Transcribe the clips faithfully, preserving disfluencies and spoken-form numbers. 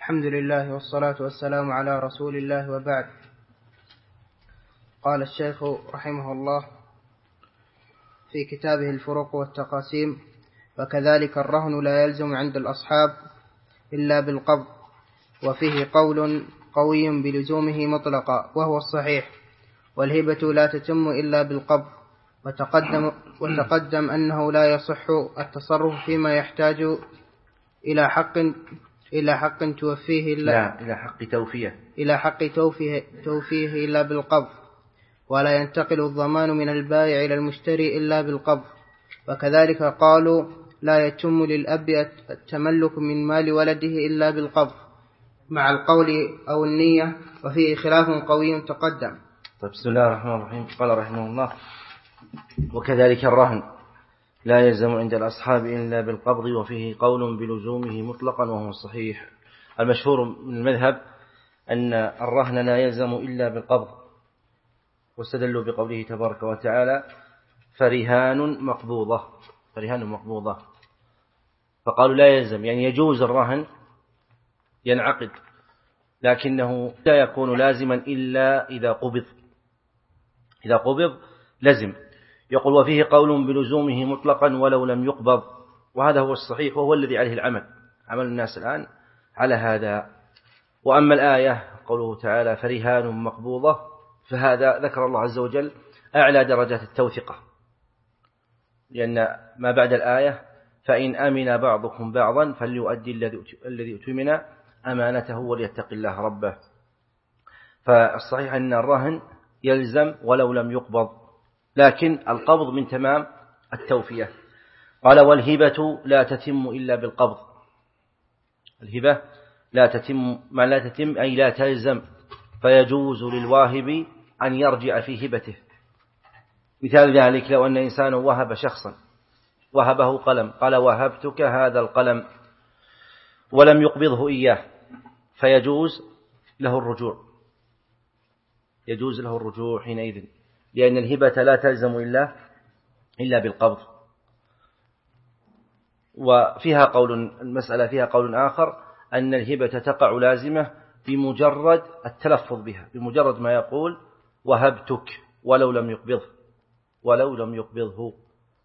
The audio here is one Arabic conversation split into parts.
الحمد لله والصلاة والسلام على رسول الله وبعد. قال الشيخ رحمه الله في كتابه الفروق والتقاسيم: وكذلك الرهن لا يلزم عند الأصحاب إلا بالقبض، وفيه قول قوي بلزومه مطلقا وهو الصحيح، والهبة لا تتم إلا بالقبض. وتقدم, وتقدم أنه لا يصح التصرف فيما يحتاج إلى حق إلى حق توفيه إلا لا إلى حق توفيه إلى حق توفيه, توفيه إلا بالقبض، ولا ينتقل الضمان من البائع إلى المشتري إلا بالقبض. وكذلك قالوا لا يتم للأب التملك من مال ولده إلا بالقبض مع القول أو النية، وفيه خلاف قوي تقدم. طيب، بسم الله الرحمن الرحيم. قال رحمه الله: وكذلك الرهن لا يلزم عند الأصحاب إلا بالقبض، وفيه قول بلزومه مطلقا وهو الصحيح. المشهور من المذهب أن الرهن لا يلزم إلا بالقبض، واستدلوا بقوله تبارك وتعالى: فرهان مقبوضة فرهان مقبوضة فقالوا لا يلزم، يعني يجوز الرهن ينعقد، لكنه لا يكون لازما إلا إذا قبض إذا قبض لزم. يقول: وفيه قول بلزومه مطلقا ولو لم يقبض، وهذا هو الصحيح وهو الذي عليه العمل عمل الناس الآن على هذا. وأما الآية قوله تعالى فرهان مقبوضة، فهذا ذكر الله عز وجل أعلى درجات التوثقة، لأن ما بعد الآية فإن أمن بعضكم بعضا فليؤدي الذي اؤتمن أمانته وليتق الله ربه. فالصحيح أن الرهن يلزم ولو لم يقبض، لكن القبض من تمام التوفية. قال: والهبة لا تتم إلا بالقبض. الهبة لا تتم، ما لا تتم أي لا تلزم، فيجوز للواهب أن يرجع في هبته. مثال ذلك: لو أن إنسان وهب شخصا وهبه قلم، قال: وهبتك هذا القلم، ولم يقبضه إياه، فيجوز له الرجوع يجوز له الرجوع حينئذ، لأن الهبة لا تلزم إلا إلا بالقبض. وفيها قول المسألة فيها قول آخر أن الهبة تقع لازمة بمجرد التلفظ بها، بمجرد ما يقول وهبتك ولو لم يقبضه ولو لم يقبضه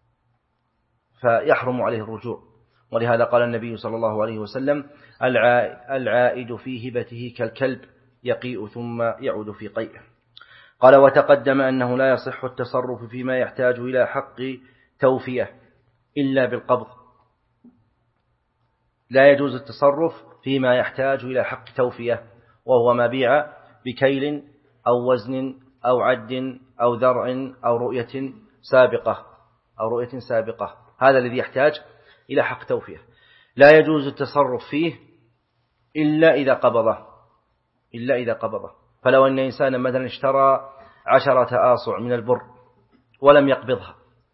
فيحرم عليه الرجوع. ولهذا قال النبي صلى الله عليه وسلم: العائد في هبته كالكلب يقيء ثم يعود في قيئه. قال: وتقدم أنه لا يصح التصرف فيما يحتاج إلى حق توفية إلا بالقبض. لا يجوز التصرف فيما يحتاج إلى حق توفية، وهو ما بيع بكيل أو وزن أو عد أو ذرع أو رؤية سابقة أو رؤية سابقة هذا الذي يحتاج إلى حق توفية. لا يجوز التصرف فيه إلا إذا قبضه إلا إذا قبضه فلو أن إنسانا مثلا اشترى عشرة آصع من البر ولم يقبضها،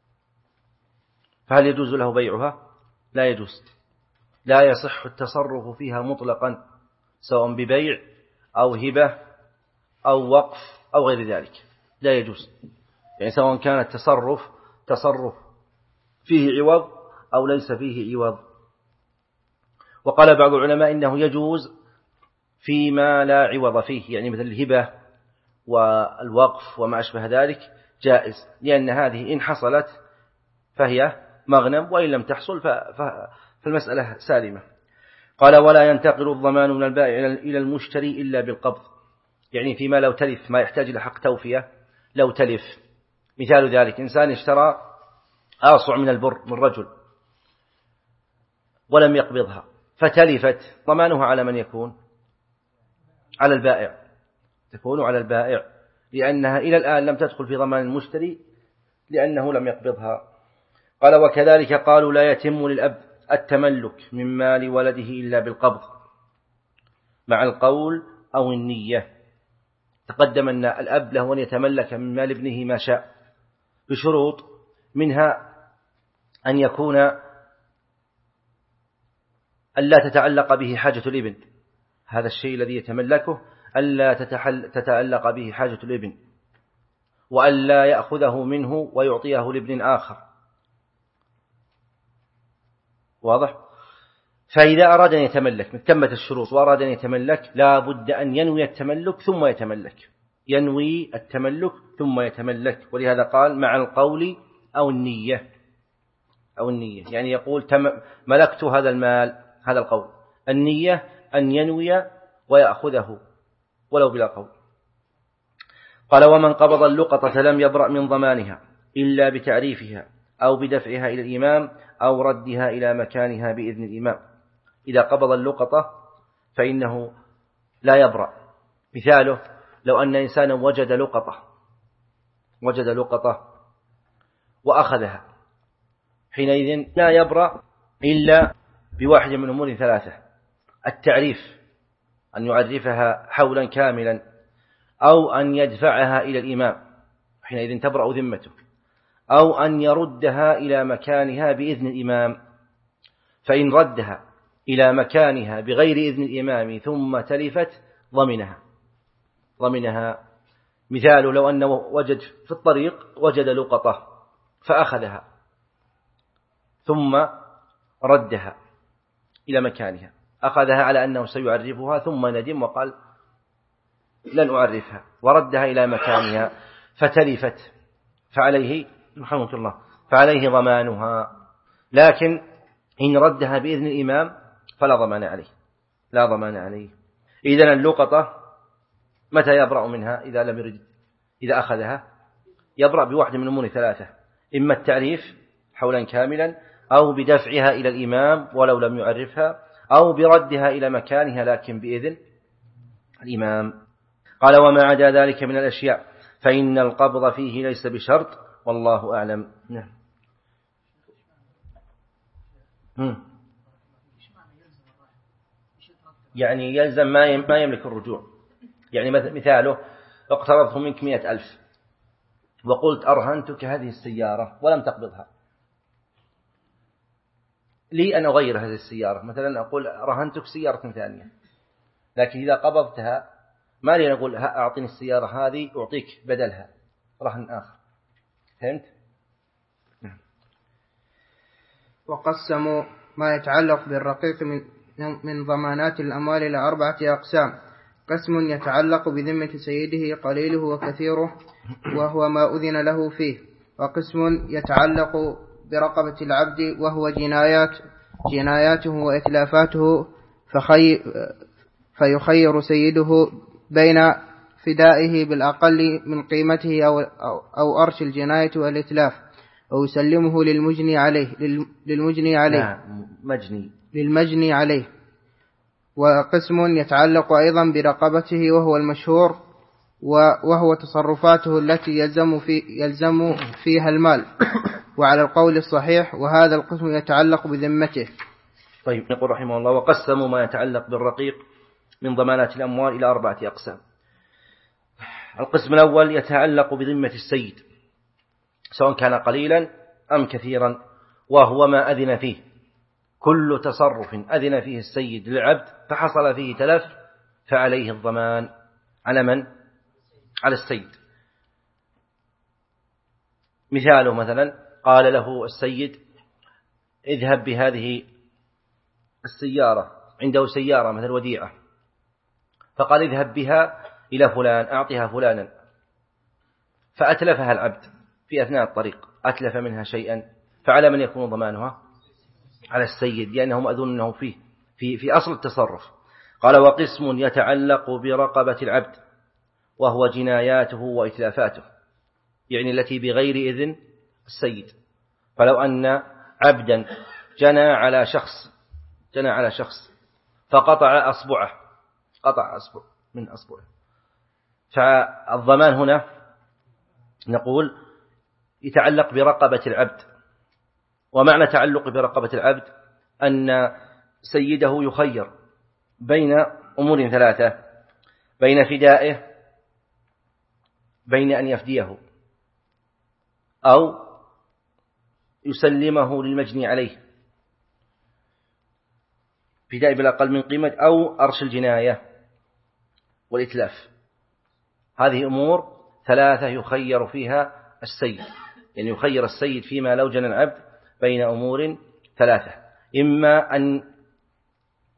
فهل يجوز له بيعها؟ لا يجوز. لا يصح التصرف فيها مطلقا، سواء ببيع أو هبة أو وقف أو غير ذلك، لا يجوز. يعني سواء كان التصرف تصرف فيه عوض أو ليس فيه عوض. وقال بعض العلماء إنه يجوز فيما لا عوض فيه، يعني مثل الهبة والوقف وما أشبه ذلك جائز، لأن هذه إن حصلت فهي مغنم، وإن لم تحصل فالمسألة سالمة. قال: ولا ينتقل الضمان من البائع إلى المشتري إلا بالقبض، يعني فيما لو تلف ما يحتاج إلى حق توفية لو تلف. مثال ذلك: إنسان اشترى آصع من البر من رجل ولم يقبضها فتلفت، ضمانها على من يكون؟ على البائع، تكون على البائع، لأنها إلى الآن لم تدخل في ضمان المشتري لأنه لم يقبضها. قال: وكذلك قالوا لا يتم للأب التملك من مال ولده إلا بالقبض مع القول أو النية. تقدم أن الأب له أن يتملك من مال ابنه ما شاء بشروط، منها أن يكون ألا تتعلق به حاجة الابن، هذا الشيء الذي يتملكه ألا تتعلق به حاجة الابن، وألا يأخذه منه ويعطيه لابن آخر، واضح؟ فإذا أراد أن يتملك تمت الشروط وأراد أن يتملك لا بد أن ينوي التملك ثم يتملك، ينوي التملك ثم يتملك. ولهذا قال مع القول أو النية، أو النية يعني يقول ملكت هذا المال، هذا القول. النية أن ينوي ويأخذه ولو بلا قول. قال ومن قبض اللقطة لم يبرأ من ضمانها إلا بتعريفها أو بدفعها إلى الإمام أو ردها إلى مكانها بإذن الإمام. إذا قبض اللقطة فإنه لا يبرأ. مثاله لو أن إنسانا وجد لقطة وجد لقطة وأخذها، حينئذ لا يبرأ إلا بواحد من أمور ثلاثة: التعريف، أن يعرفها حولا كاملا، أو أن يدفعها إلى الإمام حينئذ تبرأ ذمته، أو أن يردها إلى مكانها بإذن الإمام. فإن ردها إلى مكانها بغير إذن الإمام ثم تلفت ضمنها ضمنها مثال لو أنه وجد في الطريق وجد لقطة فأخذها ثم ردها إلى مكانها، أخذها على أنه سيعرفها ثم ندم وقال لن أعرفها، وردها إلى مكانها فتلفت، فعليه رحمه الله فعليه ضمانها. لكن إن ردها بإذن الإمام فلا ضمان عليه، لا ضمان عليه. إذن اللقطة متى يبرأ منها؟ إذا لم يرد، إذا أخذها يبرأ بواحد من أمور ثلاثة: إما التعريف حولا كاملا، أو بدفعها إلى الإمام ولو لم يعرفها، أو بردها إلى مكانها لكن بإذن الإمام. قال وما عدا ذلك من الأشياء فإن القبض فيه ليس بشرط، والله أعلم. نعم. يعني يلزم ما يملك الرجوع. يعني مثاله اقترضت منك مئة ألف وقلت أرهنتك هذه السيارة ولم تقبضها، لي أن أغير هذه السيارة، مثلا أقول رهنتك سيارة ثانية، لكن إذا قبضتها ما لي نقول أعطني السيارة هذه أعطيك بدلها رهن آخر. فهمت؟ وقسموا ما يتعلق بالرقيق من من ضمانات الأموال إلى أربعة أقسام: قسم يتعلق بذمة سيده قليله وكثيره وهو ما أذن له فيه، وقسم يتعلق برقبة العبد وهو جنايات جناياته وإتلافاته، فخي فيخير سيده بين فدائه بالأقل من قيمته أو, أو أرش الجناية والإتلاف، أو يسلمه للمجني عليه للمجني عليه مجني للمجني عليه. وقسم يتعلق أيضا برقبته وهو المشهور، وهو تصرفاته التي يلزم, في يلزم فيها المال، وعلى القول الصحيح وهذا القسم يتعلق بذمته. طيب، يقول رحمه الله وقسموا ما يتعلق بالرقيق من ضمانات الأموال إلى أربعة أقسام. القسم الأول يتعلق بذمة السيد سواء كان قليلا أم كثيرا، وهو ما أذن فيه. كل تصرف أذن فيه السيد للعبد فحصل فيه تلف فعليه الضمان. على من؟ على السيد. مثاله مثلا قال له السيد اذهب بهذه السيارة، عنده سيارة مثل وديعة، فقال اذهب بها إلى فلان أعطيها فلانا، فأتلفها العبد في أثناء الطريق، أتلف منها شيئا، فعلى من يكون ضمانها؟ على السيد، لأنه مأذون له فيه في, في أصل التصرف. قال وقسم يتعلق برقبة العبد وهو جناياته وإتلافاته، يعني التي بغير إذن السيد. فلو أن عبدا جنى على شخص جنى على شخص فقطع أصبعه قطع أصبع من أصبعه، فالضمان هنا نقول يتعلق برقبة العبد. ومعنى تعلق برقبة العبد أن سيده يخير بين أمور ثلاثة: بين فدائه، بين أن يفديه، أو يسلمه للمجني عليه فداء بالأقل من قيمة، أو أرش الجناية والإتلاف. هذه أمور ثلاثة يخير فيها السيد، يعني يخير السيد فيما لو جنى العبد بين أمور ثلاثة: إما أن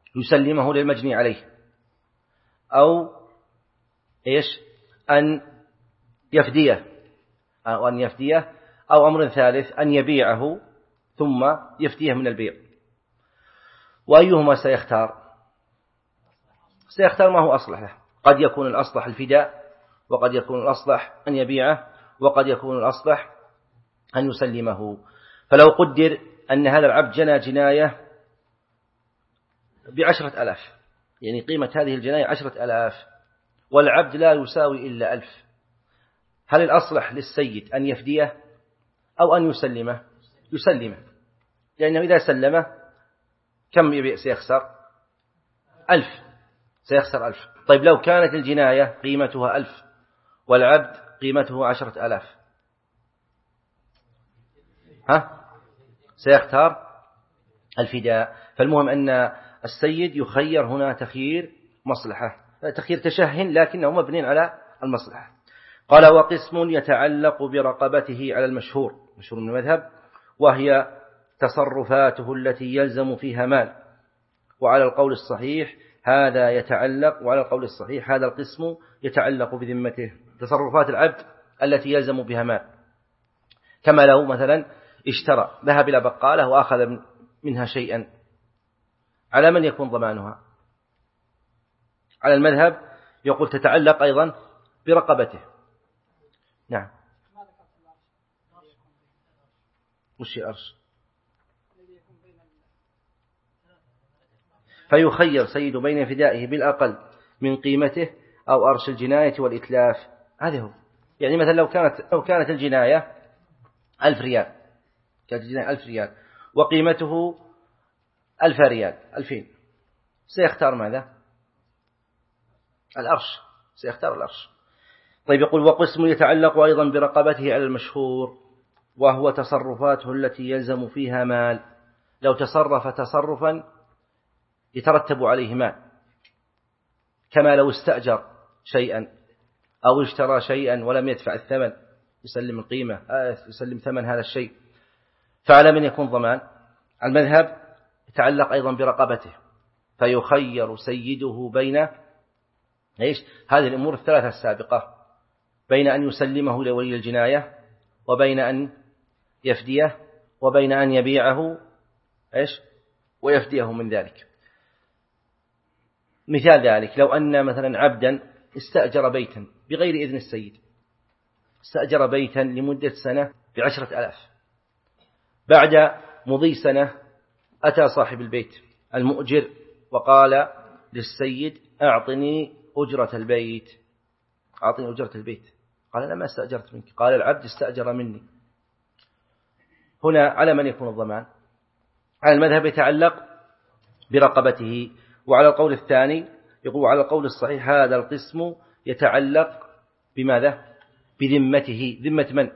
يسلمه للمجني عليه، أو إيش أن يفديه أو أن يفديه أو أمر ثالث أن يبيعه ثم يفديه من البيع. وأيهما سيختار؟ سيختار ما هو أصلح له. قد يكون الأصلح الفداء، وقد يكون الأصلح أن يبيعه، وقد يكون الأصلح أن يسلمه. فلو قدر أن هذا العبد جنى جناية بعشرة ألاف، يعني قيمة هذه الجناية عشرة ألاف، والعبد لا يساوي إلا ألف، هل الأصلح للسيد أن يفديه أو أن يسلمه؟ يسلمه، لأنه إذا سلمه كم سيخسر؟ ألف، سيخسر ألف. طيب لو كانت الجناية قيمتها ألف والعبد قيمته عشرة ألاف، ها؟ سيختار الفداء. فالمهم أن السيد يخير هنا تخيير مصلحة، تخيير تشهن لكنه مبني على المصلحة. قال: وقسم يتعلق برقبته على المشهور، مشهور من المذهب، وهي تصرفاته التي يلزم فيها مال. وعلى القول الصحيح هذا يتعلق وعلى القول الصحيح هذا القسم يتعلق بذمته، تصرفات العبد التي يلزم بها مال، كما لو مثلا اشترى، ذهب إلى بقالة وأخذ منها شيئا، على من يكون ضمانها؟ على المذهب يقول تتعلق أيضا برقبته. نعم. وش الأرش؟ فيخير سيد بين فدائه بالأقل من قيمته أو أرش الجناية والإتلاف. هذا هو. يعني مثلا لو كانت لو كانت الجناية ألف ريال، كانت الجناية ألف ريال وقيمته ألف ريال، ألفين، سيختار ماذا؟ الأرش، سيختار الأرش. طيب يقول: وقسم يتعلق أيضا برقبته على المشهور، وهو تصرفاته التي يلزم فيها مال. لو تصرف تصرفا يترتب عليه مال، كما لو استأجر شيئا أو اشترى شيئا ولم يدفع الثمن، يسلم القيمة، يسلم ثمن هذا الشيء، فعلى من يكون ضمان؟ المذهب يتعلق أيضا برقبته، فيخير سيده بين إيش؟ هذه الأمور الثلاثة السابقة، بين أن يسلمه لولي الجناية، وبين أن يفديه، وبين أن يبيعه إيش؟ ويفديه من ذلك. مثال ذلك لو أن مثلا عبدا استأجر بيتا بغير إذن السيد، استأجر بيتا لمدة سنة بعشرة ألاف، بعد مضي سنة أتى صاحب البيت المؤجر وقال للسيد: أعطني أجرة البيت، أعطني أجرة البيت. قال: أنا ما استأجرت منك. قال: العبد استأجر مني. هنا على من يكون الضمان؟ على المذهب يتعلق برقبته. وعلى القول الثاني يقول: على القول الصحيح هذا القسم يتعلق بماذا؟ بذمته. ذمة من؟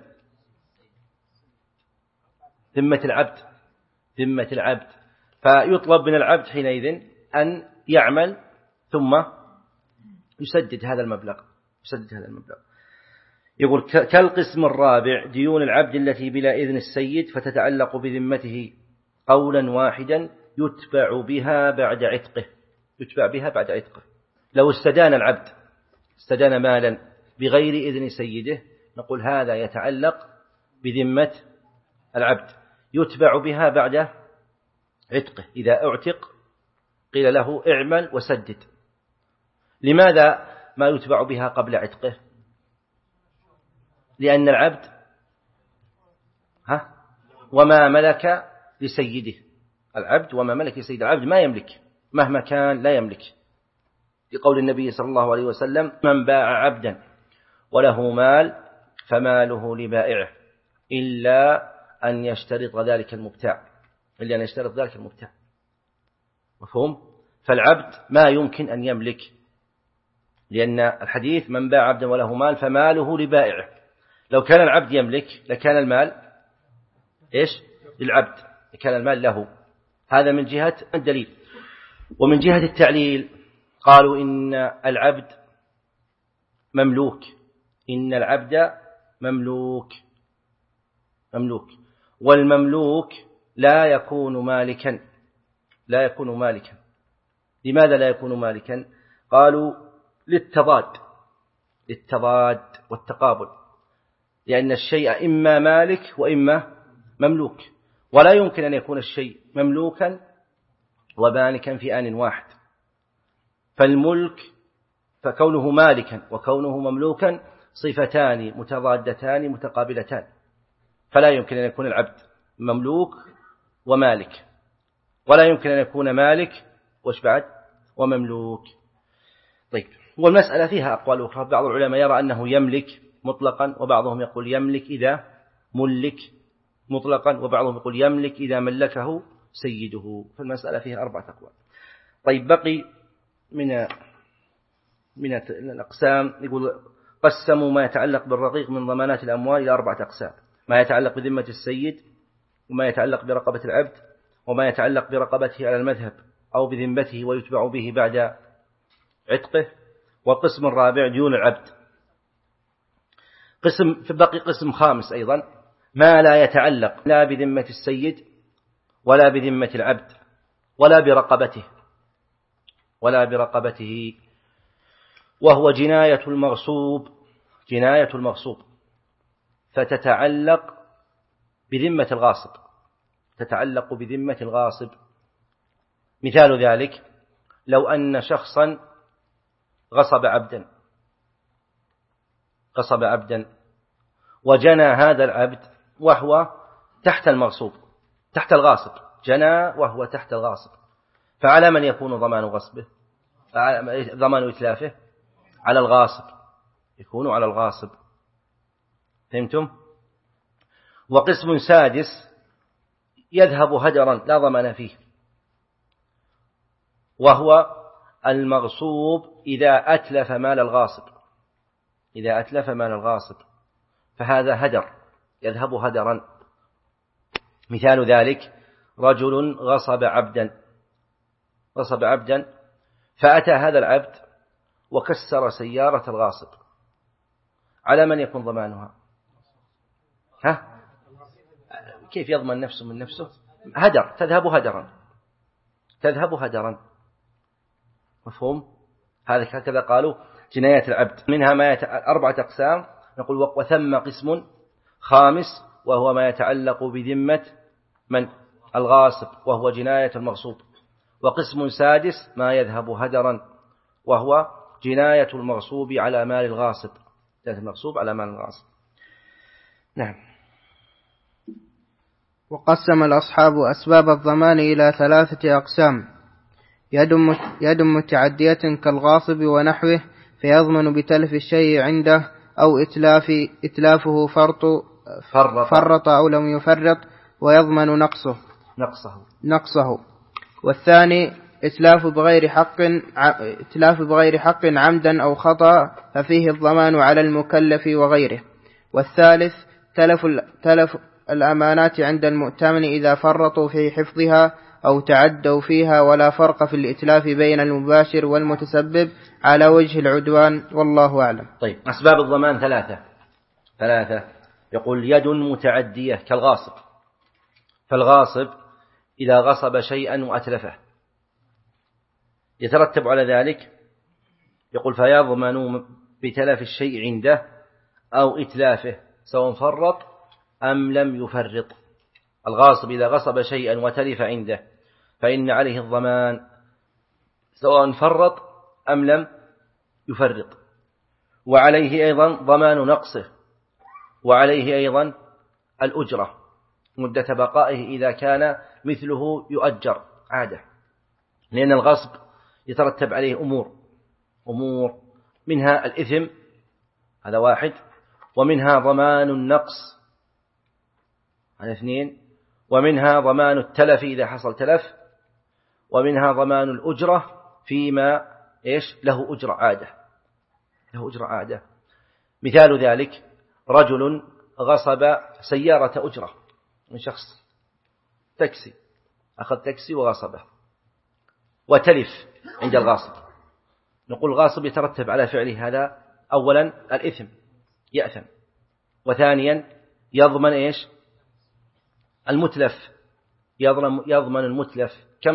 ذمة العبد، ذمة العبد. فيطلب من العبد حينئذ أن يعمل ثم يسدد هذا المبلغ، يسدد هذا المبلغ. يقول: كالقسم الرابع ديون العبد التي بلا إذن السيد، فتتعلق بذمته قولا واحدا يتبع بها بعد عتقه، يتبع بها بعد عتقه. لو استدان العبد، استدان مالا بغير إذن سيده، نقول هذا يتعلق بذمة العبد، يتبع بها بعد عتقه. إذا اعتق قيل له: اعمل وسدد. لماذا ما يتبع بها قبل عتقه؟ لأن العبد ها وما ملك لسيده، العبد وما ملك لسيده، العبد ما يملك مهما كان، لا يملك، لقول النبي صلى الله عليه وسلم: من باع عبدا وله مال فماله لبائعه إلا أن يشترط ذلك المبتاع، إلا أن يشترط ذلك المبتاع. مفهوم؟ فالعبد ما يمكن أن يملك، لأن الحديث: من باع عبدا وله مال فماله لبائعه. لو كان العبد يملك لكان المال إيش؟ للعبد، لكان المال له. هذا من جهة الدليل. ومن جهة التعليل قالوا: إن العبد مملوك، إن العبد مملوك، مملوك، والمملوك لا يكون مالكا، لا يكون مالكا. لماذا لا يكون مالكا؟ قالوا للتضاد للتضاد والتقابل، لأن الشيء إما مالك وإما مملوك، ولا يمكن أن يكون الشيء مملوكا ومالكا في آن واحد. فالملك فكونه مالكا وكونه مملوكا صفتان متضادتان متقابلتان، فلا يمكن أن يكون العبد مملوك ومالك، ولا يمكن أن يكون مالك وش بعد ومملوك. طيب، والمسألة فيها أقوال أخرى، بعض العلماء يرى أنه يملك مطلقا، وبعضهم يقول يملك إذا ملك مطلقا، وبعضهم يقول يملك إذا ملكه سيده. فالمسألة فيها أربعة أقوال. طيب، بقي من من الأقسام، يقول قسموا ما يتعلق بالرقيق من ضمانات الأموال إلى أربعة أقسام: ما يتعلق بذمة السيد، وما يتعلق برقبة العبد، وما يتعلق برقبته على المذهب أو بذمته ويتبع به بعد عتقه، والقسم الرابع ديون العبد. قسم في بقي قسم خامس أيضا: ما لا يتعلق لا بذمة السيد ولا بذمة العبد ولا برقبته ولا برقبته وهو جناية المغصوب جناية المغصوب فتتعلق بذمة الغاصب تتعلق بذمة الغاصب. مثال ذلك: لو أن شخصا غصب عبدا غصب عبدا وجنى هذا العبد وهو تحت المغصوب تحت الغاصب جنى وهو تحت الغاصب، فعلى من يكون ضمان غصبه ضمان إتلافه؟ على الغاصب، يكون على الغاصب. فهمتم؟ وقسم سادس يذهب هدرا لا ضمان فيه، وهو المغصوب إذا أتلف مال الغاصب إذا أتلف مال الغاصب فهذا هدر يذهب هدرا. مثال ذلك: رجل غصب عبدا غصب عبدا فأتى هذا العبد وكسر سيارة الغاصب، على من يكون ضمانها؟ ها؟ كيف يضمن نفسه من نفسه؟ هدر، تذهب هدرا تذهب هدرا مفهوم؟ هذا هكذا قالوا جناية العبد. منها ما يت... أربعة أقسام، نقول: وثم قسم خامس وهو ما يتعلق بذمة من الغاصب وهو جناية المغصوب. وقسم سادس ما يذهب هدرا وهو جناية المغصوب على مال الغاصب جناية المغصوب على مال الغاصب. نعم. وقسم الأصحاب أسباب الضمان إلى ثلاثة أقسام: يد متعدية كالغاصب ونحوه فيضمن بتلف الشيء عنده، أو إتلاف إتلافه فرط فرط, فرط أو لم يفرط ويضمن نقصه نقصه نقصه والثاني إتلاف بغير حق إتلاف بغير حق عمدا أو خطأ ففيه الضمان على المكلف وغيره. والثالث تلف تلف الأمانات عند المؤتمن إذا فرطوا في حفظها أو تعدوا فيها، ولا فرق في الإتلاف بين المباشر والمتسبب على وجه العدوان، والله أعلم. طيب، أسباب الضمان ثلاثة ثلاثة يقول: يد متعدية كالغاصب، فالغاصب إذا غصب شيئا وأتلفه يترتب على ذلك، يقول: فيضمن بتلف الشيء عنده أو إتلافه سواء فرط أم لم يفرط. الغاصب إذا غصب شيئا وتلف عنده فإن عليه الضمان سواء فرط أم لم يفرط، وعليه أيضا ضمان نقصه، وعليه أيضا الأجرة مدة بقائه إذا كان مثله يؤجر عادة، لأن الغصب يترتب عليه أمور أمور منها الإثم، هذا واحد، ومنها ضمان النقص، هذا اثنين، ومنها ضمان التلف إذا حصل تلف، ومنها ضمان الأجرة فيما إيش له أجرة عادة له أجرة عادة. مثال ذلك: رجل غصب سيارة أجرة من شخص، تاكسي، أخذ تاكسي وغصبه وتلف عند الغاصب. نقول الغاصب يترتب على فعله هذا أولا الإثم، يأثم، وثانيا يضمن إيش المتلف، يضمن, يضمن المتلف. كم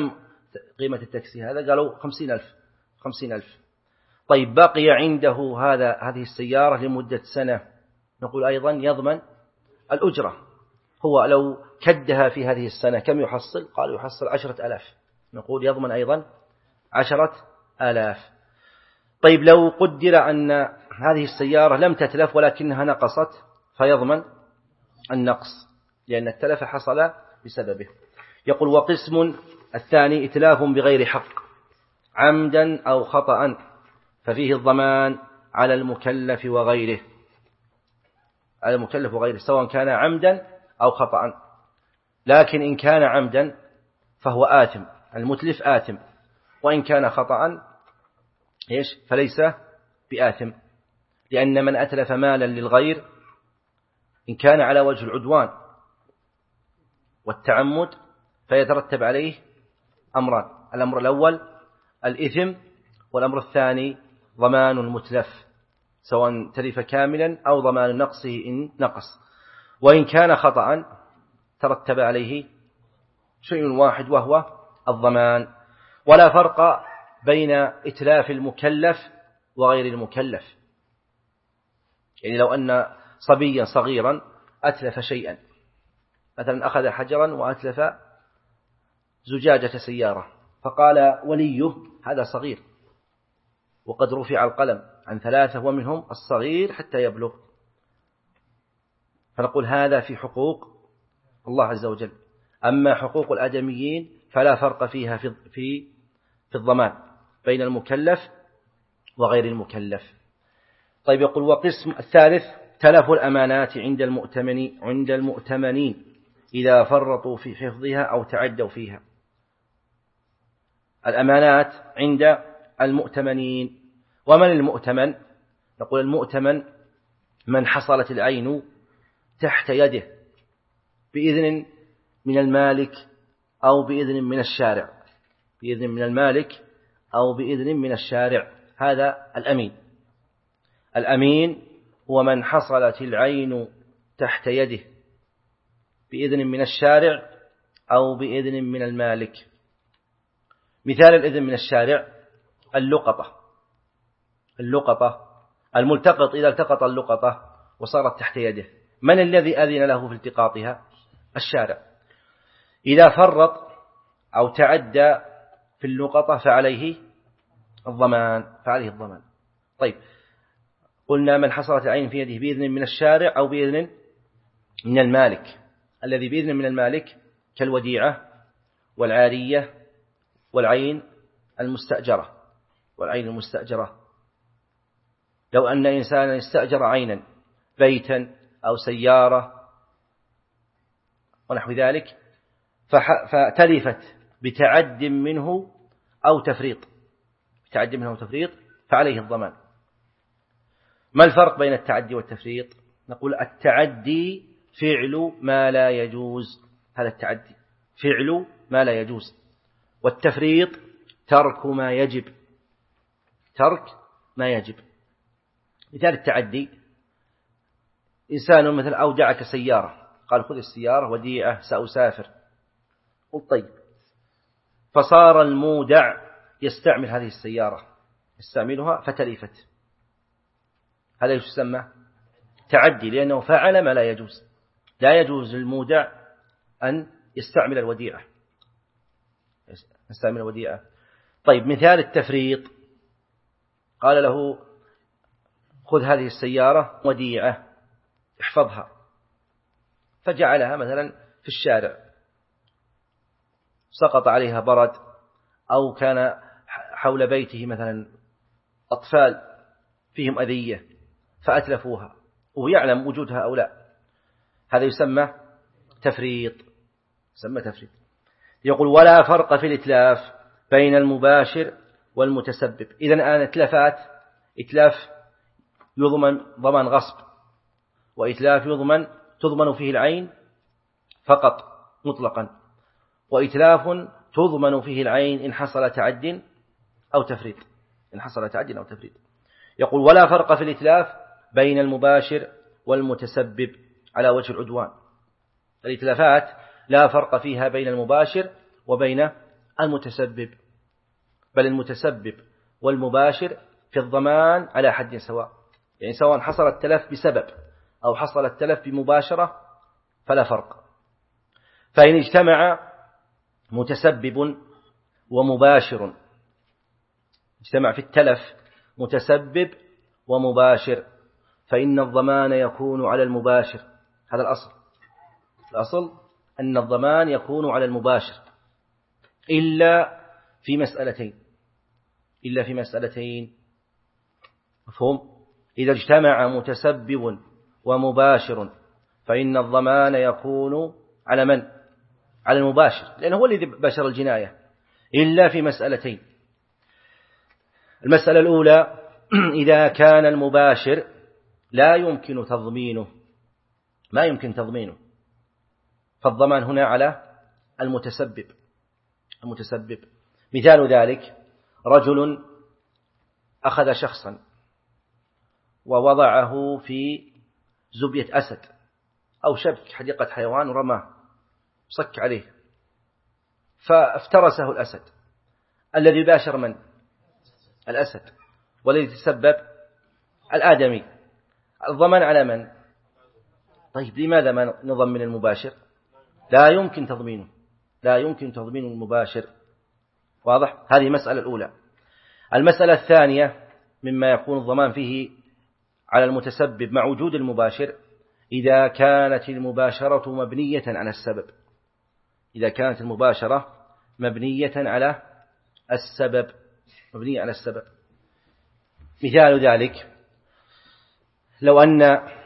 قيمة التاكسي هذا؟ قالوا خمسين ألف خمسين ألف. طيب بقي عنده هذا هذه السيارة لمدة سنة، نقول أيضا يضمن الأجرة. هو لو كدها في هذه السنة كم يحصل؟ قال يحصل عشرة ألاف، نقول يضمن أيضا عشرة آلاف. طيب لو قدر أن هذه السيارة لم تتلف ولكنها نقصت فيضمن النقص، لأن التلف حصل بسببه. يقول وقسم الثاني إتلاف بغير حق عمدا أو خطأ، ففيه الضمان على المكلف وغيره، على المكلف وغيره سواء كان عمدا أو خطأ. لكن إن كان عمدا فهو آثم، المتلف آثم، وإن كان خطأ إيش فليس بآثم، لأن من أتلف مالا للغير إن كان على وجه العدوان والتعمد فيترتب عليه أمران: الأمر الأول الإثم، والأمر الثاني ضمان المتلف سواء تلف كاملا أو ضمان نقصه إن نقص. وإن كان خطأ ترتب عليه شيء واحد وهو الضمان. ولا فرق بين إتلاف المكلف وغير المكلف، يعني لو أن صبيا صغيرا أتلف شيئا، مثلا أخذ حجرا وأتلف زجاجة سيارة، فقال وليه هذا صغير وقد رفع القلم عن ثلاثة ومنهم الصغير حتى يبلغ، فنقول هذا في حقوق الله عز وجل. أما حقوق الآدميين فلا فرق فيها في في في الضمان بين المكلف وغير المكلف. طيب يقول وقسم الثالث تلف الأمانات عند المؤتمن عند المؤتمنين إذا فرطوا في حفظها أو تعدوا فيها. الأمانات عند المؤتمنين. ومن المؤتمن؟ نقول المؤتمن من حصلت العين تحت يده بإذن من المالك أو بإذن من الشارع، بإذن من المالك أو بإذن من الشارع، هذا الأمين. الأمين هو من حصلت العين تحت يده بإذن من الشارع أو بإذن من المالك. مثال الإذن من الشارع اللقطة، اللقطة الملتقط إذا التقط اللقطة وصارت تحت يده، من الذي أذن له في التقاطها؟ الشارع. إذا فرط أو تعدى في اللقطة فعليه الضمان، فعليه الضمان. طيب قلنا من حصلت العين في يده بإذن من الشارع أو بإذن من المالك. الذي بإذن من المالك كالوديعة والعارية والعين المستأجرة، والعين المستأجرة لو أن إنسانا استأجر عينا بيتا أو سيارة ونحو ذلك فتلفت بتعد منه أو تفريط، بتعد منه أو تفريط فعليه الضمان. ما الفرق بين التعدي والتفريط؟ نقول التعدي فعل ما لا يجوز، هذا التعدي فعل ما لا يجوز، والتفريط ترك ما يجب، ترك ما يجب. مثال التعدي إنسان مثل أودعك سيارة، قال خذ السيارة وديعة سأسافر، قل طيب، فصار المودع يستعمل هذه السيارة يستعملها فتلفت، هذا يسمى تعدي لأنه فعل ما لا يجوز. لا يجوز للمودع أن يستعمل الوديعة، يستعمل الوديعة. طيب مثال التفريط، قال له خذ هذه السيارة وديعة احفظها، فجعلها مثلا في الشارع، سقط عليها برد أو كان حول بيته مثلا أطفال فيهم أذية فأتلفوها وهو يعلم وجودها أو لا، هذا يسمى تفريط، يسمى تفريط. يقول ولا فرق في الإتلاف بين المباشر والمتسبب. إذن الآن إتلافات، إتلاف يضمن ضمان غصب، وإتلاف يضمن تضمن فيه العين فقط مطلقا، وإتلاف تضمن فيه العين إن حصل تعد أو تفريط، إن حصل تعد أو تفريط. يقول ولا فرق في الإتلاف بين المباشر والمتسبب على وجه العدوان. الإتلافات لا فرق فيها بين المباشر وبين المتسبب، بل المتسبب والمباشر في الضمان على حد سواء، يعني سواء حصل التلف بسبب أو حصل التلف بمباشرة فلا فرق. فإن اجتمع متسبب ومباشر، اجتمع في التلف متسبب ومباشر، فإن الضمان يكون على المباشر. هذا الأصل، الأصل أن الضمان يكون على المباشر إلا في مسألتين، إلا في مسألتين مفهوم؟ إذا اجتمع متسبب ومباشر فإن الضمان يكون على من؟ على المباشر، لأنه هو الذي باشر الجناية، إلا في مسألتين. المسألة الأولى إذا كان المباشر لا يمكن تضمينه، ما يمكن تضمينه، فالضمان هنا على المتسبب. المتسبب مثال ذلك رجل أخذ شخصا ووضعه في زبية أسد أو شبك حديقة حيوان ورماه، صك عليه فافترسه الأسد. الذي باشر من؟ الأسد. والذي تسبب الآدمي. الضمان على من؟ طيب لماذا ما نضمن المباشر؟ لا يمكن تضمينه، لا يمكن تضمين المباشر. واضح؟ هذه المسألة الأولى. المسألة الثانية مما يكون الضمان فيه على المتسبب مع وجود المباشر إذا كانت المباشرة مبنية على السبب، إذا كانت المباشرة مبنية على السبب، مبنية على السبب. مثال ذلك لو أن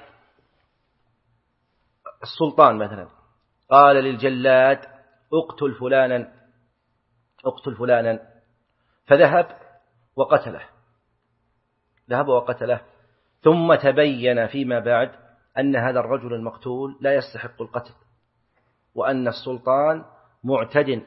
السلطان مثلا قال للجلاد اقتل فلانا، اقتل فلانا، فذهب وقتله، ذهب وقتله، ثم تبين فيما بعد أن هذا الرجل المقتول لا يستحق القتل، وأن السلطان معتد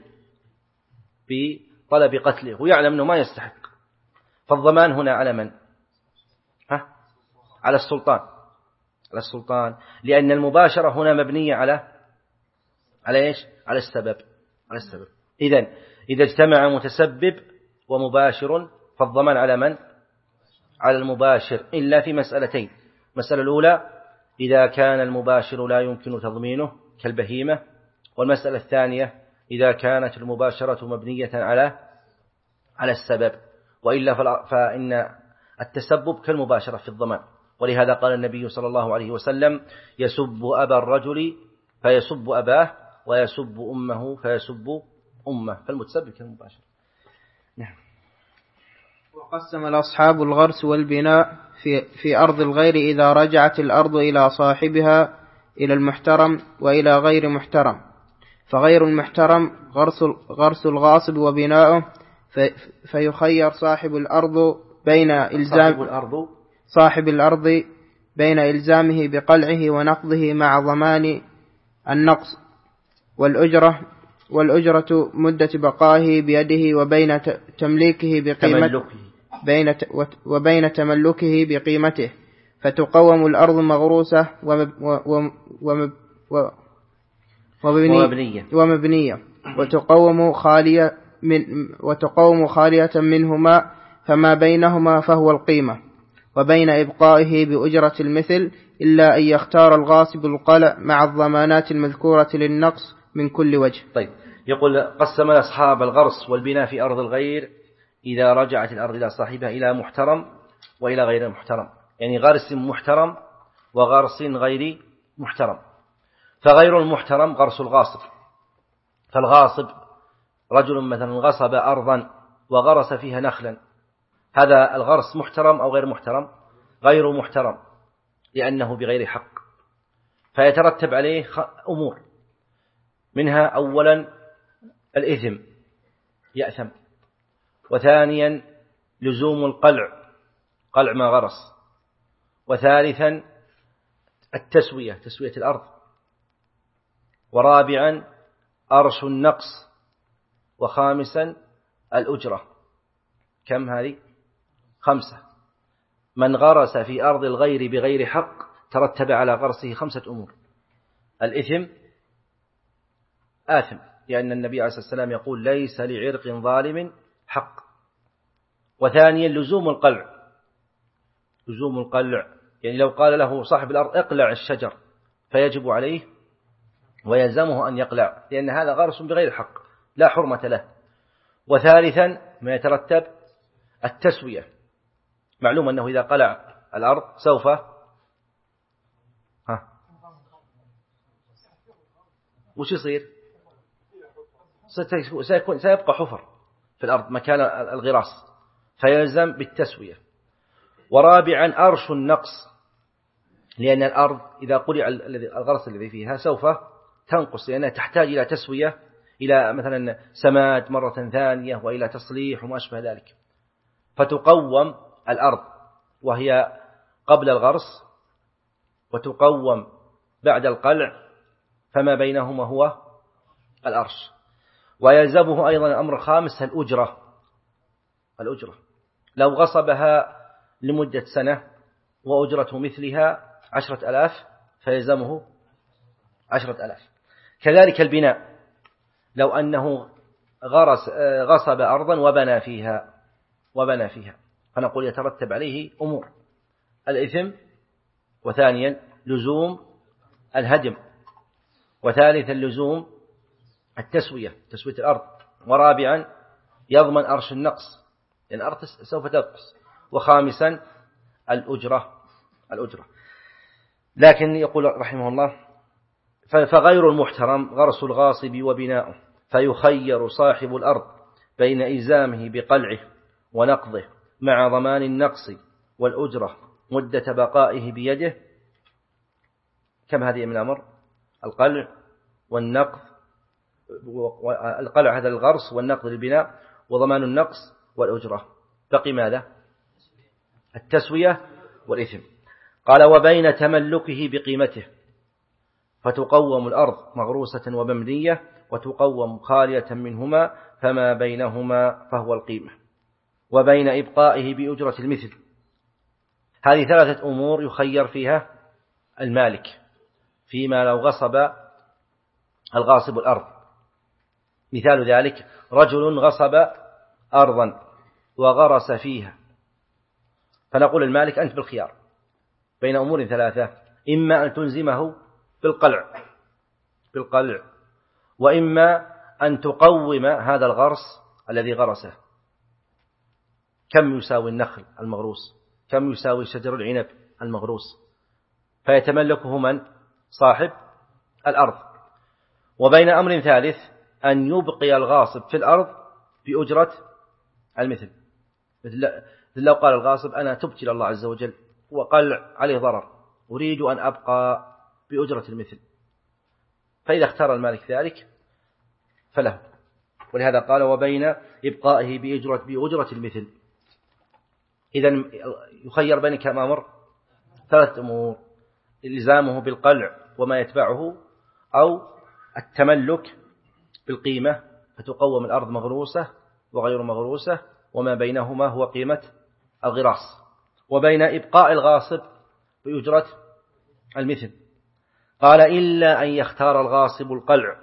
بطلب قتله ويعلم أنه ما يستحق، فالضمان هنا على من؟ ها؟ على السلطان، على السلطان، لأن المباشرة هنا مبنية على على إيش؟ على السبب، على السبب. إذن إذا اجتمع متسبب ومباشر فالضمان على من؟ على المباشر، إلا في مسألتين. المسألة الأولى إذا كان المباشر لا يمكن تضمينه كالبهيمة، والمسألة الثانية إذا كانت المباشرة مبنية على على السبب، وإلا فإن التسبب كالمباشرة في الضمان. ولهذا قال النبي صلى الله عليه وسلم يسب أبا الرجل فيسب أباه، ويسب أمه فيسب أمه، فالمتسبب كالمباشر. نعم. وقسم الأصحاب الغرس والبناء في, في أرض الغير إذا رجعت الأرض إلى صاحبها إلى المحترم وإلى غير محترم. فغير المحترم غرس, غرس الغاصب وبناؤه، في فيخير صاحب الأرض بين إلزام صاحب الأرض صاحب الأرض بين إلزامه بقلعه ونقضه مع ضمان النقص والأجرة والأجرة مدة بقائه بيده وبين تمليكه بقيمته بين وبين تملكه بقيمته، فتقوم الأرض مغروسة ومبنية ومبنية وتقوم خالية من وتقوم خالية منهما، فما بينهما فهو القيمة، وبين إبقائه بأجرة المثل إلا أن يختار الغاصب القلع مع الضمانات المذكورة للنقص من كل وجه. طيب، يقول قسم أصحاب الغرس والبناء في أرض الغير إذا رجعت الأرض إلى صاحبها إلى محترم وإلى غير محترم، يعني غرس محترم وغرس غير محترم. فغير المحترم غرس الغاصب، فالغاصب رجل مثلا غصب أرضا وغرس فيها نخلا، هذا الغرس محترم أو غير محترم؟ غير محترم، لأنه بغير حق، فيترتب عليه أمور، منها أولا الإثم، يأثم، وثانيا لزوم القلع، قلع ما غرس، وثالثا التسوية، تسوية الأرض، ورابعا أرش النقص، وخامسا الأجرة. كم هذه؟ خمسة. من غرس في أرض الغير بغير حق ترتب على غرسه خمسة أمور: الإثم، آثم، لأن النبي عليه الصلاة والسلام يقول ليس لعرق ظالم حق. وثانيا لزوم القلع، لزوم القلع يعني لو قال له صاحب الأرض اقلع الشجر فيجب عليه ويلزمه أن يقلع، لأن هذا غرس بغير حق لا حرمة له. وثالثا ما يترتب التسوية، معلوم أنه إذا قلع الأرض سوف ها وش يصير؟ سيكون سيبقى حفر في الأرض مكان الغراس، فيلزم بالتسوية. ورابعا أرش النقص، لأن الأرض إذا قلع الغرس الذي فيها سوف تنقص، لأنها تحتاج إلى تسوية، إلى مثلا سماد مرة ثانية وإلى تصليح وما أشبه ذلك، فتقوم الأرض وهي قبل الغرس وتقوم بعد القلع، فما بينهما هو الأرش. ويلزمه أيضا الأمر الخامس الأجرة، الأجرة لو غصبها لمدة سنة وأجرة مثلها عشرة ألاف فيلزمه عشرة ألاف. كذلك البناء، لو أنه غرس غصب أرضا وبنى فيها وبنى فيها فنقول يترتب عليه أمور: الإثم، وثانيا لزوم الهدم، وثالثا لزوم التسوية، تسوية الأرض، ورابعا يضمن أرش النقص لأن الأرض سوف تنقص، وخامسا الأجرة الأجرة لكن يقول رحمه الله: فغير المحترم غرس الغاصب وبناؤه، فيخير صاحب الأرض بين إلزامه بقلعه ونقضه مع ضمان النقص والأجرة مدة بقائه بيده. كم هذه من الأمر؟ القلع والنقض، القلع هذا الغرس والنقض للبناء وضمان النقص والأجرة. بقي ماذا؟ التسوية والإثم. قال: وبين تملكه بقيمته، فتقوم الأرض مغروسة ومبنية وتقوم خالية منهما، فما بينهما فهو القيمة. وبين إبقائه بأجرة المثل، هذه ثلاثة أمور يخير فيها المالك فيما لو غصب الغاصب الأرض. مثال ذلك: رجل غصب أرضا وغرس فيها، فنقول المالك أنت بالخيار بين أمور ثلاثة: إما أن تلزمه بالقلع بالقلع وإما أن تقوم هذا الغرس الذي غرسه. كم يساوي النخل المغروس؟ كم يساوي شجر العنب المغروس؟ فيتملكه من؟ صاحب الأرض. وبين أمر ثالث: أن يبقي الغاصب في الأرض بأجرة المثل، مثل لو قال الغاصب: أنا تبت إلى الله عز وجل وقلع عليه ضرر، أريد أن أبقى بأجرة المثل، فإذا اختار المالك ذلك فله. ولهذا قال: وبين إبقائه بأجرة, بأجرة المثل. إذن يخير بين كم أمر؟ ثلاث أمور: إلزامه بالقلع وما يتبعه، أو التملك بالقيمة فتقوم الأرض مغروسة وغير مغروسة وما بينهما هو قيمة الغراس، وبين إبقاء الغاصب بأجرة المثل. قال: إلا أن يختار الغاصب القلع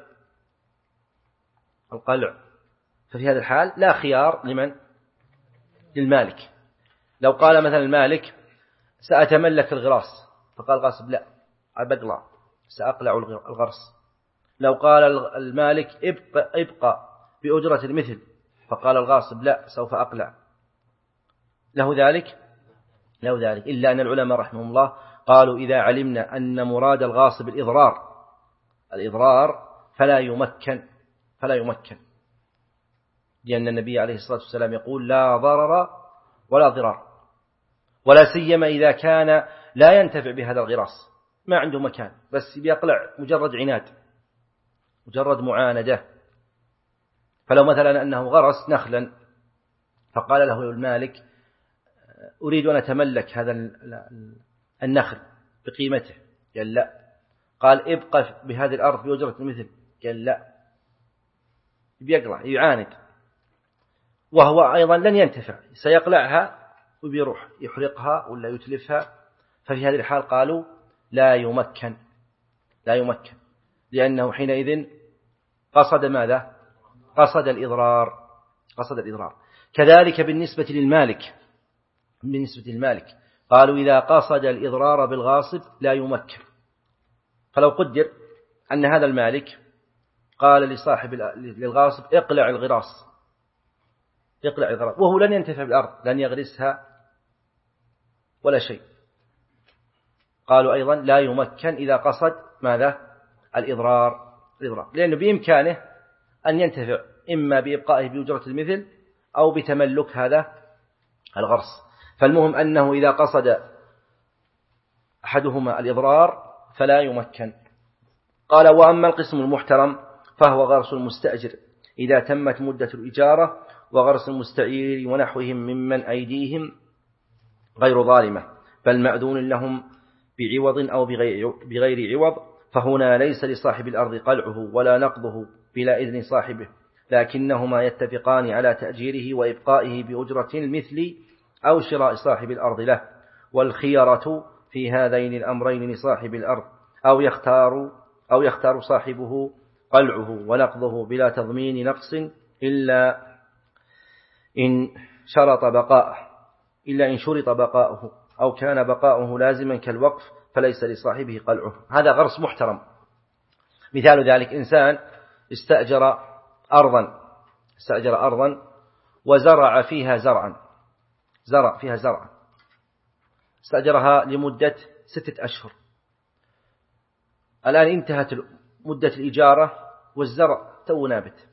القلع ففي هذا الحال لا خيار لمن؟ للمالك. لو قال مثلا المالك: سأتملك الغراس، فقال الغاصب: لا، أبقلع، سأقلع الغرس. لو قال المالك: ابقى, ابقى بأجرة المثل، فقال الغاصب: لا، سوف أقلع، له ذلك له ذلك إلا أن العلماء رحمهم الله قالوا: إذا علمنا أن مراد الغاصب الإضرار الإضرار فلا يمكن فلا يمكن لأن النبي عليه الصلاة والسلام يقول: لا ضرر ولا ضرار، ولا سيما إذا كان لا ينتفع بهذا الغراس، ما عنده مكان، بس بيقلع مجرد عناد، مجرد معاندة. فلو مثلا أنه غرس نخلا فقال له المالك: أريد أن أتملك هذا النخل بقيمته، قال: لا. قال: ابقى بهذه الأرض بأجرة المثل، قال: لا. بيقلع، يعاند، وهو أيضا لن ينتفع، سيقلعها وبيروح يحرقها ولا يتلفها. ففي هذه الحال قالوا: لا يمكن لا يمكن لأنه حينئذ قصد ماذا؟ قصد الإضرار، قصد الإضرار. كذلك بالنسبة للمالك، بالنسبة للمالك قالوا إذا قصد الإضرار بالغاصب لا يمكن. فلو قدر أن هذا المالك قال لصاحب للغاصب اقلع الغراس، اقلع الغراس، وهو لن ينتفع بالأرض، لن يغرسها ولا شيء، قالوا أيضا لا يمكن إذا قصد ماذا؟ الإضرار، الإضرار، لأنه بإمكانه أن ينتفع إما بإبقائه بأجرة المثل أو بتملك هذا الغرس. فالمهم أنه إذا قصد أحدهما الإضرار فلا يمكن. قال وأما القسم المحترم فهو غرس المستأجر إذا تمت مدة الإجارة، وغرس المستعير ونحوهم ممن أيديهم غير ظالمة بل مأذون لهم بعوض أو بغير عوض، فهنا ليس لصاحب الأرض قلعه ولا نقضه بلا إذن صاحبه، لكنهما يتفقان على تأجيره وإبقائه بأجرة المثل أو شراء صاحب الأرض له، والخيرة في هذين الأمرين لصاحب الأرض، أو يختار أو يختار صاحبه قلعه ونقضه بلا تضمين نقص إلا إن شرط بقاءه إلا إن شرط بقاؤه أو كان بقاؤه لازما كالوقف فليس لصاحبه قلعه. هذا غرس محترم. مثال ذلك إنسان استأجر أرضا استأجر أرضا وزرع فيها زرعا زرع فيها زرعا استأجرها لمدة ستة أشهر. الآن انتهت مدة الإجارة والزرع تو نابت،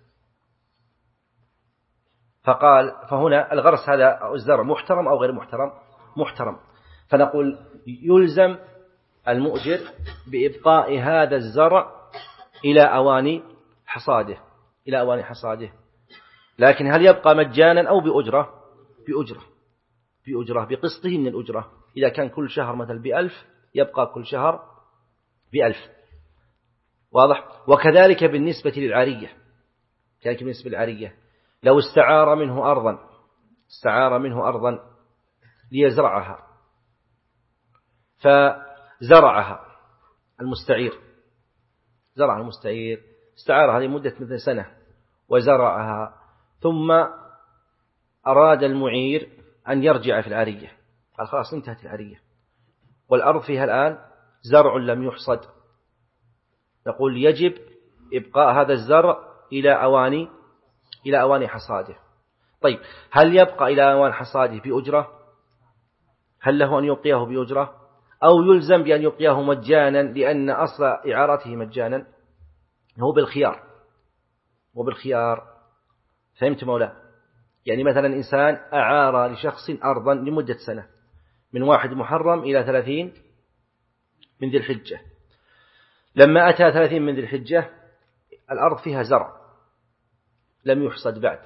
فقال فهنا الغرس هذا الزرع محترم أو غير محترم؟ محترم. فنقول يلزم المؤجر بإبقاء هذا الزرع إلى أوان حصاده إلى أوان حصاده لكن هل يبقى مجانا أو بأجرة؟ بأجرة بأجرة بقسطه من الأجرة. إذا كان كل شهر مثل بألف يبقى كل شهر بألف. واضح؟ وكذلك بالنسبة للعارية، كذلك بالنسبة للعارية لو استعار منه أرضا استعار منه أرضا ليزرعها فزرعها المستعير زرع المستعير استعارها لمدة مثل سنة وزرعها، ثم أراد المعير أن يرجع في العارية، قال خلاص انتهت العارية والأرض فيها الآن زرع لم يحصد، نقول يجب إبقاء هذا الزرع إلى أواني إلى أواني حصاده. طيب هل يبقى إلى أوان حصاده بأجرة؟ هل له أن يبقيه بأجرة أو يلزم بأن يبقيه مجانا لأن أصل إعارته مجانا؟ هو بالخيار وبالخيار. فهمت مولا؟ يعني مثلا إنسان أعار لشخص أرضا لمدة سنة من واحد محرم إلى ثلاثين من ذي الحجة، لما أتى ثلاثين من ذي الحجة الأرض فيها زرع لم يحصد بعد،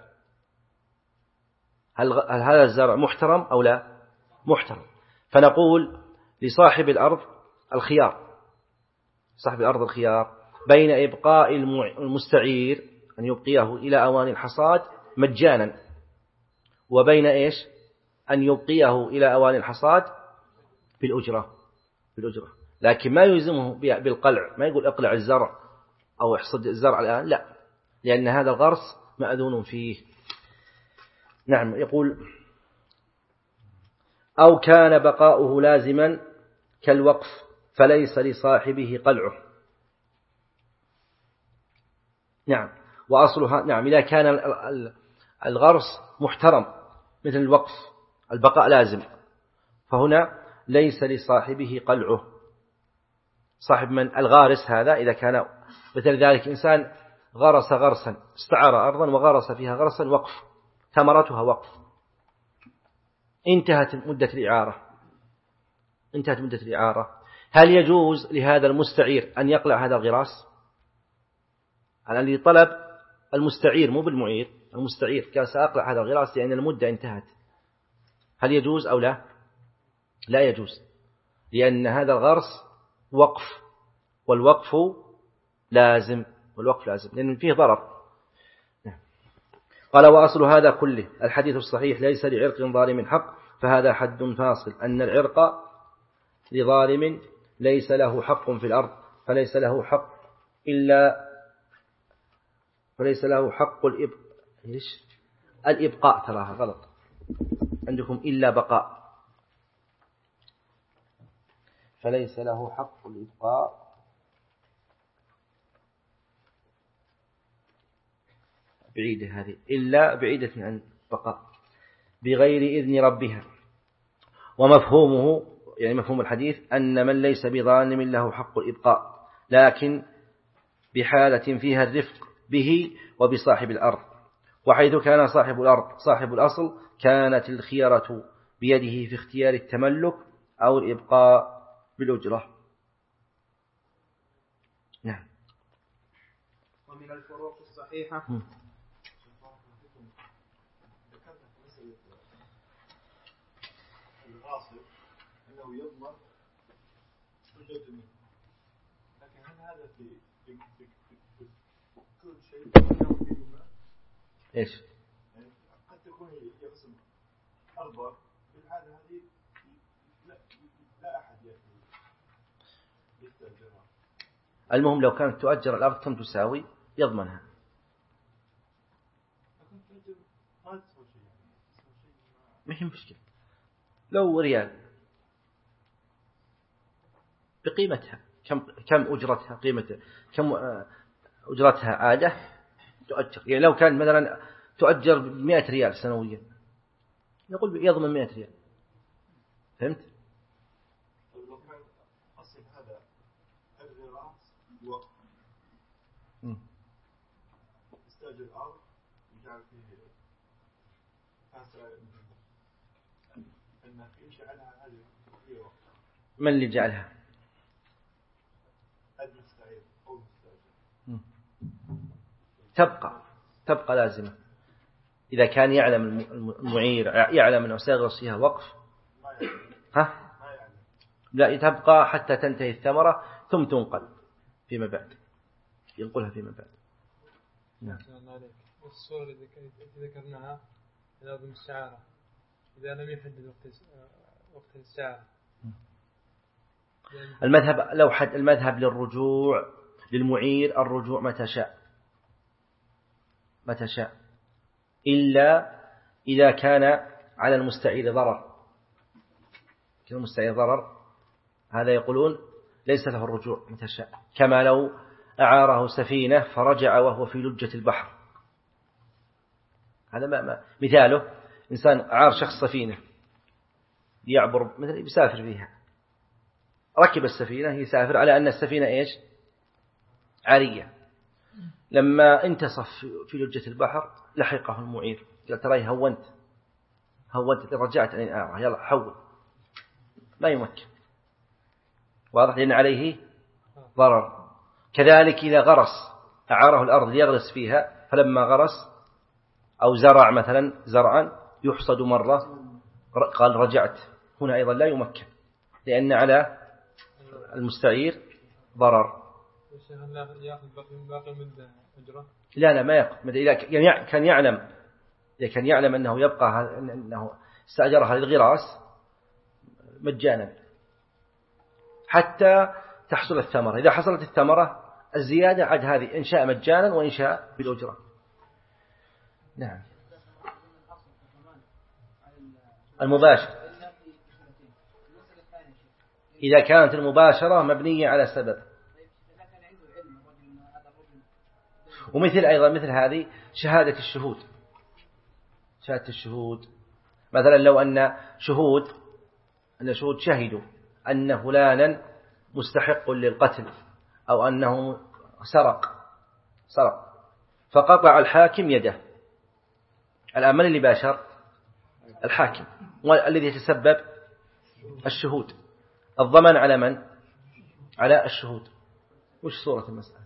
هل هذا الزرع محترم أو لا؟ محترم. فنقول لصاحب الأرض الخيار صاحب الأرض الخيار بين إبقاء المستعير أن يبقيه إلى أوان الحصاد مجانا، وبين إيش؟ أن يبقيه إلى أوان الحصاد بالأجرة بالأجرة لكن ما يلزمه بالقلع، ما يقول اقلع الزرع أو احصد الزرع الآن، لا، لأن هذا الغرس مأذون فيه. نعم. يقول أو كان بقاؤه لازما كالوقف فليس لصاحبه قلعه. نعم. وأصلها نعم إذا كان الغرس محترم مثل الوقف البقاء لازم، فهنا ليس لصاحبه قلعه. صاحب من الغارس هذا إذا كان مثل ذلك إنسان غرس غرسا استعار أرضا وغرس فيها غرسا وقف ثمرتها وقف، انتهت مدة الإعارة انتهت مدة الإعارة هل يجوز لهذا المستعير أن يقلع هذا الغراس؟ الذي طلب المستعير مو بالمعير، المستعير كان سأقلع هذا الغراس لأن المدة انتهت، هل يجوز أو لا؟ لا يجوز، لأن هذا الغرس وقف والوقف لازم والوقف لازم لأن فيه ضرر. قال وأصل هذا كله الحديث الصحيح ليس لعرق ظالم حق، فهذا حد فاصل أن العرق لظالم ليس له حق في الأرض، فليس له حق إلا فليس له حق الإبقاء. إيش الإبقاء؟ تراها غلط عندكم، إلا بقاء. فليس له حق الإبقاء بعيدة هذه، إلا بعيدة عن بقاء بغير إذن ربها. ومفهومه يعني مفهوم الحديث أن من ليس بظالم له حق الإبقاء، لكن بحالة فيها الرفق به وبصاحب الأرض. وحيث كان صاحب الأرض صاحب الأصل كانت الخيرة بيده في اختيار التملك أو الإبقاء بالأجرة. نعم. ومن الفروق الصحيحة الغاصب أنه يضمن وجود منه، لكن هل هذا في كل شيء إيش؟ يعني قد تكون يقسم أربع بالحالة هذه لا, لا أحد يستأجرها. المهم لو كانت تؤجر الأرض كم تساوي يضمنها. ما هي مشكلة، لو ريال بقيمتها، كم كم أجرتها، قيمتها كم أجرتها عادة تؤجر. يعني لو كان مثلا تؤجر بمئة ريال سنويا يقول يضمن مئة ريال. فهمت؟ لو كان أصل هذا الغراس وقت استأجر الأرض وجعل فيه من اللي جعلها؟ تبقى تبقى لازمة إذا كان يعلم المعير يعلم أنه سيغرس فيها وقف. ها؟ لا، تبقى حتى تنتهي الثمرة ثم تنقل فيما بعد، ينقلها فيما بعد. نعم. الصورة اللي ذكرناها الأرض المستعارة إذا لم يحدد وقت وقت الاستعارة. المذهب لو حد المذهب للرجوع للمعير الرجوع متى شاء متى شاء، إلا إذا كان على المستعير ضرر. كان المستعير ضرر هذا يقولون ليس له الرجوع متى شاء، كما لو أعاره سفينة فرجع وهو في لجة البحر. هذا ما ما مثاله إنسان أعار شخص سفينة يعبر مثلا يسافر فيها، ركب السفينة يسافر على أن السفينة إيش عارية. لما انتصف في لجة البحر لحقه المعير قال ترى هونت هونت رجعت عن الآعرة يلا حول، ما يمكن. واضح لأن عليه ضرر. كذلك إذا غرس أعاره الأرض ليغرس فيها فلما غرس أو زرع مثلا زرعا يحصد مرة قال رجعت، هنا أيضا لا يمكن لأن على المستعير ضرر. لا لا ما يأخذ. إذا كان يعلم إذا كان يعلم أنه يبقى أنه استأجرها للغراس مجانا حتى تحصل الثمرة. إذا حصلت الثمرة الزيادة عد هذه إن شاء مجانا وإن شاء بالأجرة. نعم. المباشر إذا كانت المباشرة مبنية على سبب. ومثل أيضا مثل هذه شهادة الشهود. شهادة الشهود مثلا لو أن شهود أن شهود شهدوا أن فلانا مستحق للقتل أو أنه سرق سرق فقطع الحاكم يده. الآن من اللي باشر؟ الحاكم، والذي يتسبب الشهود. الضمن على من؟ على الشهود. وش صورة المسألة؟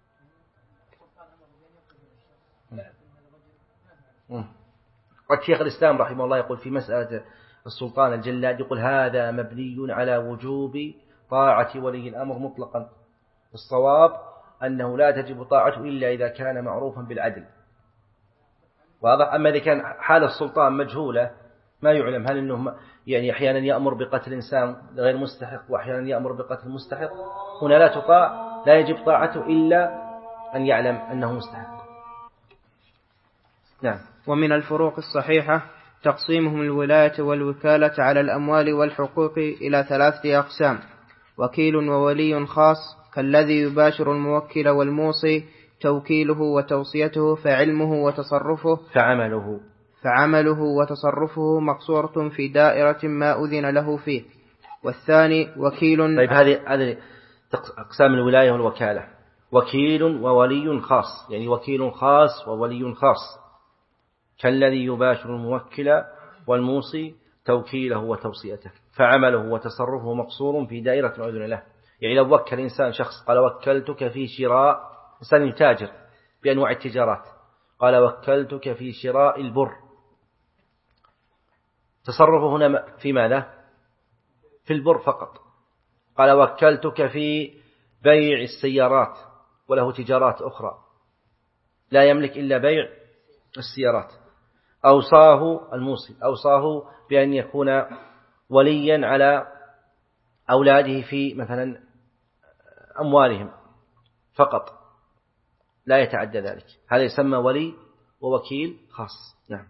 قد شيخ الإسلام رحمه الله يقول في مسألة السلطان الجلاد يقول هذا مبني على وجوب طاعة ولي الأمر مطلقا. الصواب أنه لا تجب طاعته إلا إذا كان معروفا بالعدل. واضح. أما إذا كان حال السلطان مجهولة ما يعلم هل أنه يعني أحيانا يأمر بقتل إنسان غير مستحق وأحيانا يأمر بقتل مستحق، هنا لا تطاع لا يجب طاعته إلا أن يعلم أنه مستحق. نعم. ومن الفروق الصحيحة تقسيمهم الولاية والوكالة على الأموال والحقوق إلى ثلاثة أقسام: وكيل وولي خاص كالذي يباشر الموكل والموصي توكيله وتوصيته فعلمه وتصرفه فعمله فعمله وتصرفه مقصورة في دائرة ما أذن له فيه. والثاني وكيل. طيب هذه هذه أقسام الولاية والوكالة: وكيل وولي خاص، يعني وكيل خاص وولي خاص كالذي يباشر الموكل والموصي توكيله وتوصيته فعمله وتصرفه مقصور في دائرة ما أذن له. يعني لو وكل إنسان شخص قال وكلتك في شراء، إنسان يتاجر بأنواع التجارات، قال وكلتك في شراء البر، تصرفه هنا في ماذا؟ في البر فقط. قال وكلتك في بيع السيارات، وله تجارات أخرى لا يملك إلا بيع السيارات. أوصاه الموصي، أوصاه بأن يكون وليا على أولاده في مثلا أموالهم فقط، لا يتعدى ذلك، هذا يسمى ولي ووكيل خاص. نعم.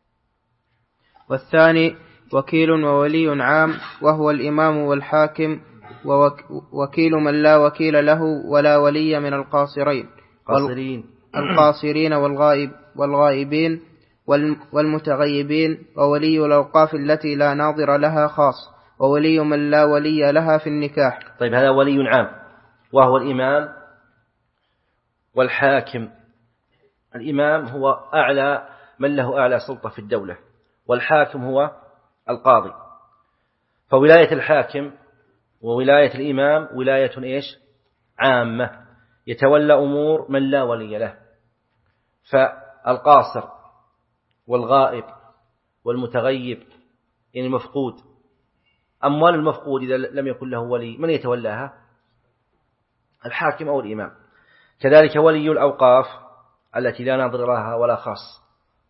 والثاني وكيل وولي عام وهو الإمام والحاكم، ووكيل من لا وكيل له ولا ولي من القاصرين قاصرين القاصرين والغائب والغائبين والمتغيبين، وولي الأوقاف التي لا ناظر لها خاص، وولي من لا ولي لها في النكاح. طيب هذا ولي عام وهو الإمام والحاكم. الإمام هو أعلى من له أعلى سلطة في الدولة، والحاكم هو القاضي. فولاية الحاكم وولاية الإمام ولاية إيش؟ عامة، يتولى أمور من لا ولي له. فالقاصر والغائب والمتغيب يعني مفقود، أموال المفقود إذا لم يكن له ولي من يتولاها؟ الحاكم أو الإمام. كذلك ولي الأوقاف التي لا ناظر لها ولا خاص،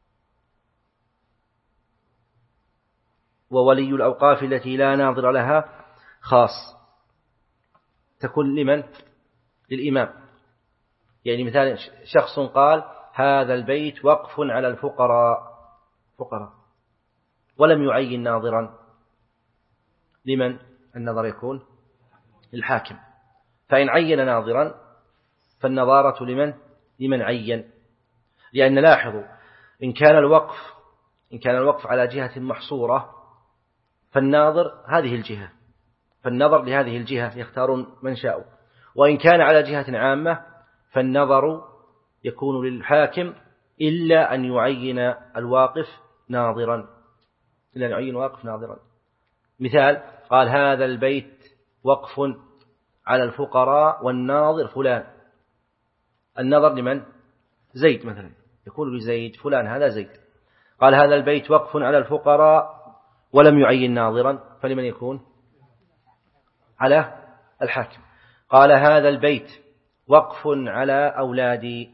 وولي الأوقاف التي لا ناظر لها خاص تكون لمن؟ للإمام. يعني مثلا شخص قال هذا البيت وقف على الفقراء فقراء ولم يعين ناظرا، لمن النظر يكون؟ للحاكم. فإن عين ناظرا فالنظارة لمن؟ لمن عين. لأن لاحظوا إن كان الوقف إن كان الوقف على جهة محصورة فالناظر هذه الجهة، فالنظر لهذه الجهة يختارون من شاءوا. وإن كان على جهة عامة فالنظر يكون للحاكم إلا أن يعين الواقف ناظرا إلا أن يعين الواقف ناظرا. مثال قال هذا البيت وقف على الفقراء والناظر فلان، النظر لمن؟ زيد مثلا، يقول لزيد فلان هذا زيد. قال هذا البيت وقف على الفقراء ولم يعين ناظرا، فلمن يكون؟ على الحاكم. قال هذا البيت وقف على أولادي،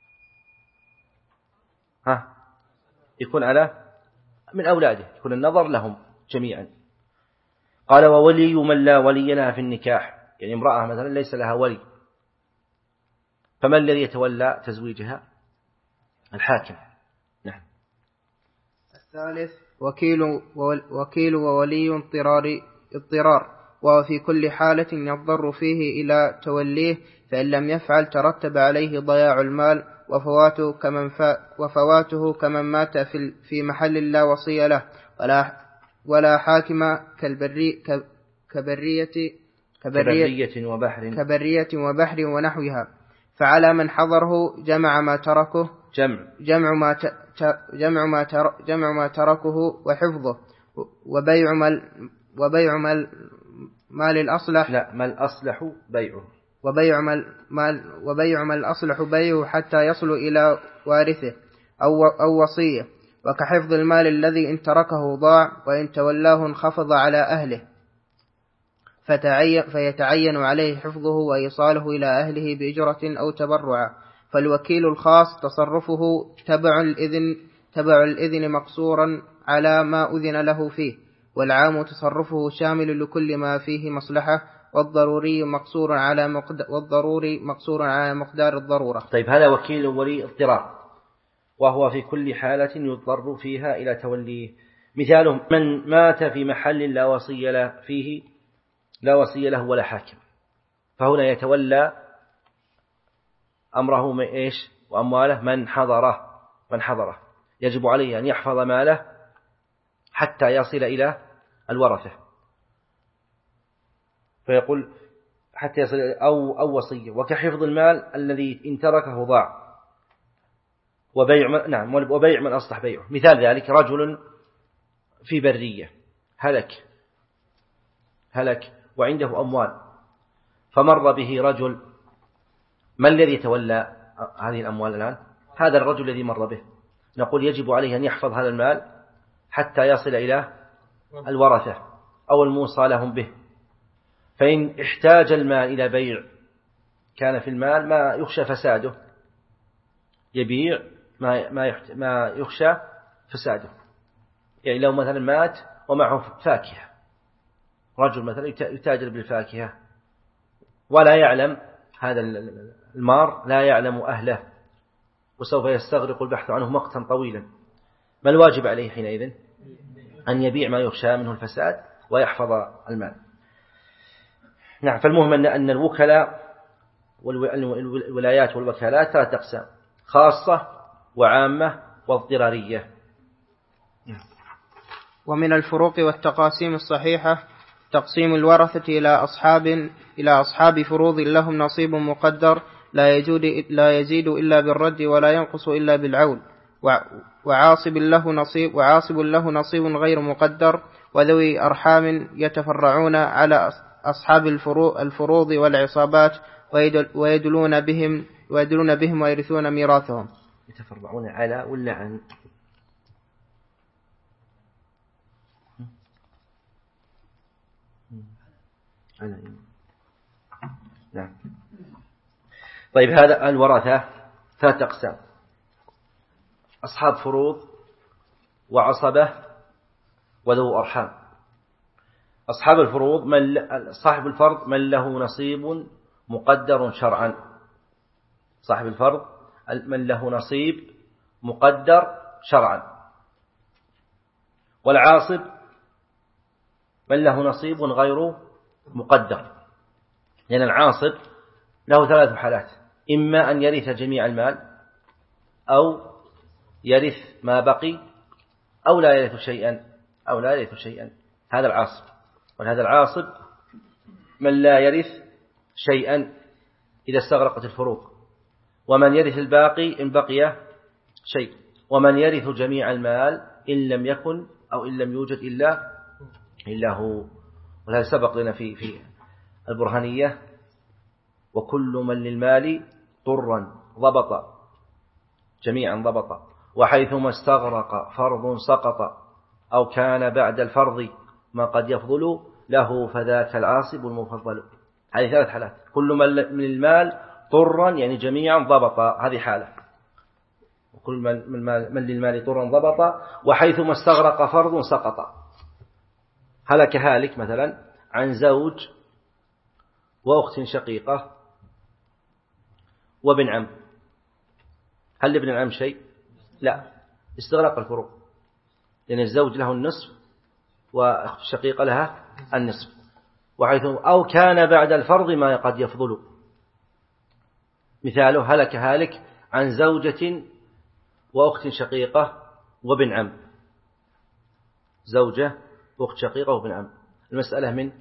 ها يكون على من أولاده، يكون النظر لهم جميعا. قال وولي من لا ولي لها في النكاح، يعني امرأة مثلا ليس لها ولي، فمن الذي يتولى تزويجها؟ الحاكم. نعم. الثالث وكيل وكيل وولي اضطرار اضطرار وهو في كل حالة يضطر فيه إلى توليه، فإن لم يفعل ترتب عليه ضياع المال وفواته كمن, فا وفواته كمن مات في, في محل لا وصي له ولا, ولا حاكم كالبري كبرية, كبرية, كبرية وبحر كبرية وبحر ونحوها. فعلى من حضره جمع ما تركه جمع جمع ما ت... جمع ما تر... جمع ما تركه وحفظه وبيع مال وبيع مال مال الأصلح لا مال الأصلح بيعه وبيع مال مال وبيع مال الأصلح بيعه حتى يصل إلى وارثه أو أو وصيه، وكحفظ المال الذي إن تركه ضاع وإن تولاه انخفض على أهله، فتعين فيتعين عليه حفظه وإيصاله إلى أهله بإجرة أو تبرع. فالوكيل الخاص تصرفه تبع الإذن تبع الإذن مقصورا على ما أذن له فيه، والعام تصرفه شامل لكل ما فيه مصلحة، والضروري مقصور على مقدار والضروري مقصور على مقدار الضرورة. طيب هذا وكيل ولي اضطرار، وهو في كل حالة يضطر فيها إلى توليه. مثاله من مات في محل لا وصي له فيه لا وصي له ولا حاكم، فهنا يتولى أمره من إيش وأمواله من حضره من حضره يجب عليه أن يحفظ ماله حتى يصل إلى الورثة، فيقول حتى يصل أو أو وصية. وكحفظ المال الذي إن تركه ضاع، وبيع من نعم وبيع من أصلح بيعه. مثال ذلك رجل في برية هلك هلك وعنده أموال، فمر به رجل، ما الذي يتولى هذه الأموال الآن؟ هذا الرجل الذي مر به. نقول يجب عليه أن يحفظ هذا المال حتى يصل إلى الورثة أو الموصى لهم به. فإن احتاج المال إلى بيع كان في المال ما يخشى فساده، يبيع ما ما يخشى فساده. يعني لو مثلا مات ومعه فاكهة، رجل مثلا يتاجر بالفاكهة ولا يعلم هذا المار، لا يعلم أهله، وسوف يستغرق البحث عنه وقتا طويلا، ما الواجب عليه حينئذ؟ أن يبيع ما يخشى منه الفساد ويحفظ المال. نعم. فالمهم أن الوكلاء والولايات والوكالات ثلاث أقسام: خاصة وعامة واضطرارية. ومن الفروق والتقاسيم الصحيحة تقسيم الورثة إلى أصحاب إلى أصحاب فروض لهم نصيب مقدر لا يزيد لا يزيد إلا بالرد ولا ينقص إلا بالعول، وعاصب له نصيب وعاصب له نصيب غير مقدر، وذوي أرحام يتفرعون على أصحاب الفروض والعصابات ويدلون بهم ويدلون بهم ويرثون ميراثهم. يتفرعون على ولا عن؟ نعم. طيب، هذا الورثة ثلاث أقسام: أصحاب فروض وعصبة وذو أرحام. أصحاب الفروض من صاحب الفرض من له نصيب مقدر شرعا، صاحب الفرض من له نصيب مقدر شرعا. والعاصب من له نصيب غير مقدر، لأن العاصب له ثلاث حالات: إما أن يرث جميع المال، أو يرث ما بقي، أو لا يرث شيئا أو لا يرث شيئا هذا العاصب. وهذا العاصب من لا يرث شيئا إذا استغرقت الفروض، ومن يرث الباقي إن بقي شيء، ومن يرث جميع المال إن لم يكن أو إن لم يوجد إلا إلا هو. وهذا سبق لنا في في البرهانية: وكل من للمال طرا ضبط جميعا ضبط، وحيثما استغرق فرض سقط، أو كان بعد الفرض ما قد يفضل له فذاك العاصب المفضل. هذه ثلاث حالات: كل من المال طرا يعني جميعا ضبط، هذه حالة، وكل من للمال طرا ضبط، وحيثما استغرق فرض سقط. هلك هالك مثلا عن زوج وأخت شقيقة وابن عم. هل لابن العم شيء؟ لا، استغرق الفروض، لأن الزوج له النصف وأخت الشقيقة لها النصف. وحيث أو كان بعد الفرض ما قد يفضل. مثاله: هلك هالك عن زوجة وأخت شقيقة وابن عم. زوجة وأخت شقيقة وابن عم، المسألة من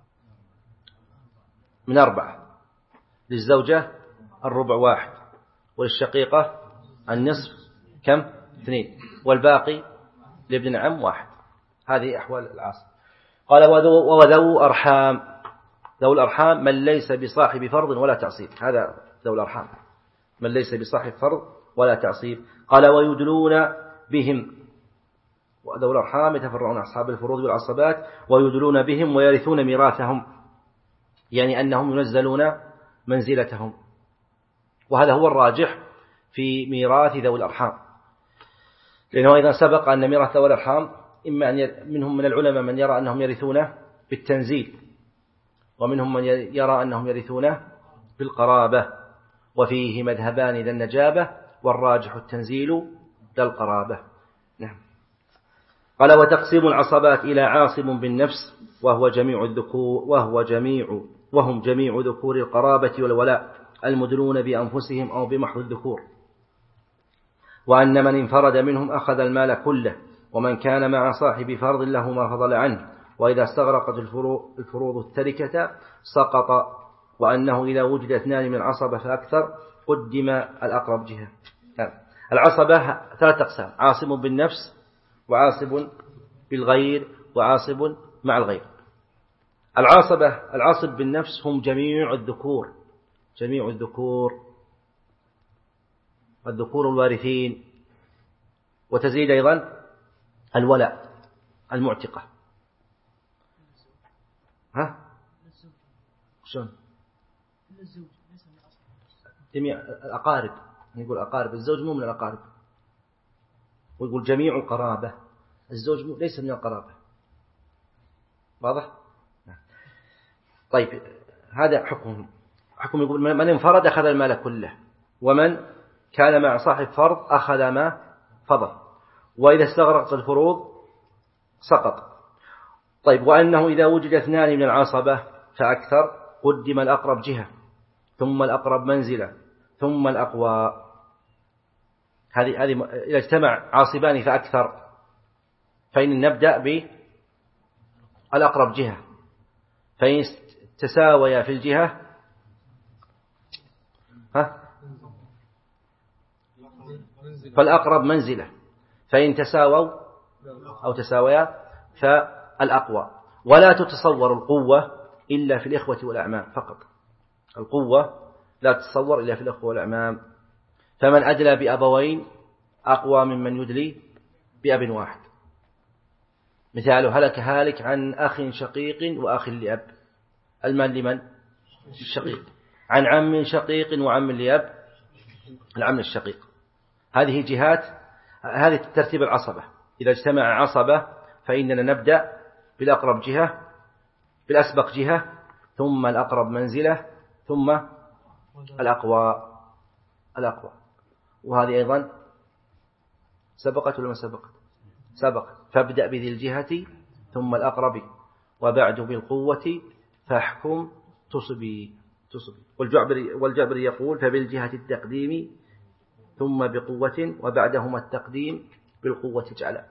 من أربعة: للزوجة الربع واحد، وللشقيقة النصف كم؟ اثنين، والباقي لابن عم واحد. هذه أحوال العاصب. قال: وذو أرحام. ذو الأرحام من ليس بصاحب فرض ولا تعصيب. هذا ذو الأرحام من ليس بصاحب فرض ولا تعصيب. قال: ويدلون بهم. وذو الأرحام يتفرعون أصحاب الفروض والعصبات ويدلون بهم ويرثون ميراثهم، يعني أنهم ينزلون منزلتهم. وهذا هو الراجح في ميراث ذوي الأرحام، لأنه إذا سبق أن ميراث ذوي الأرحام إما أن منهم من العلماء من يرى أنهم يرثون بالتنزيل، ومنهم من يرى أنهم يرثون بالقرابة، وفيه مذهبان ذا النجابة، والراجح التنزيل لا القرابة. نعم. قال وتقسيم العصبات إلى عاصب بالنفس وهو جميع الذكور وهو جميع وهم جميع ذكور القرابة والولاء المدلون بأنفسهم أو بمحض الذكور، وأن من انفرد منهم أخذ المال كله، ومن كان مع صاحب فرض له ما فضل عنه، وإذا استغرقت الفروض التركة سقط، وأنه إذا وجد اثنان من العصبة فأكثر قدم الأقرب جهة. العصبة ثلاث أقسام: عاصب بالنفس، وعاصب بالغير، وعاصب مع الغير. العاصبة العاصب بالنفس هم جميع الذكور جميع الذكور الذكور الوارثين، وتزيد أيضا الولاء المعتقة. ها؟ شلون؟ جميع الأقارب، يقول أقارب الزوج مو من الأقارب، ويقول جميع القرابة، الزوج ليس من القرابة. واضح؟ طيب هذا حكم حكم يقول من انفرد أخذ المال كله، ومن كان مع صاحب فرض أخذ ما فضل، وإذا استغرقت الفروض سقط. طيب وأنه إذا وجد اثنان من العصبة فأكثر قدم الأقرب جهة، ثم الأقرب منزلة، ثم الأقوى. هذه هذه إذا اجتمع عاصبان فأكثر فإن نبدأ بالأقرب جهة، فإن تساويا في الجهة ها فالأقرب منزلة، فإن تساووا أو تساويا فالأقوى. ولا تتصور القوة إلا في الإخوة والأعمام فقط، القوة لا تتصور إلا في الإخوة والأعمام. فمن أدلى بأبوين أقوى ممن يدلي بأب واحد. مثاله هلك هالك عن أخ شقيق وأخ لأب، المال لمن؟ الشقيق. عن عم شقيق وعم لأب، العم الشقيق. هذه جهات، هذه ترتيب العصبة. إذا اجتمع عصبة فإننا نبدأ بالأقرب جهة، بالأسبق جهة، ثم الأقرب منزلة، ثم الأقوى الأقوى. وهذه أيضا سبقت ولا ما سبقت؟ سبقت. فابدأ بذي الجهة ثم الأقرب، وبعد بالقوة فاحكم تصبي تصبي. والجعبري والجعبري يقول فبالجهة التقديم ثم بقوة، وبعدهما التقديم بالقوة جعلا.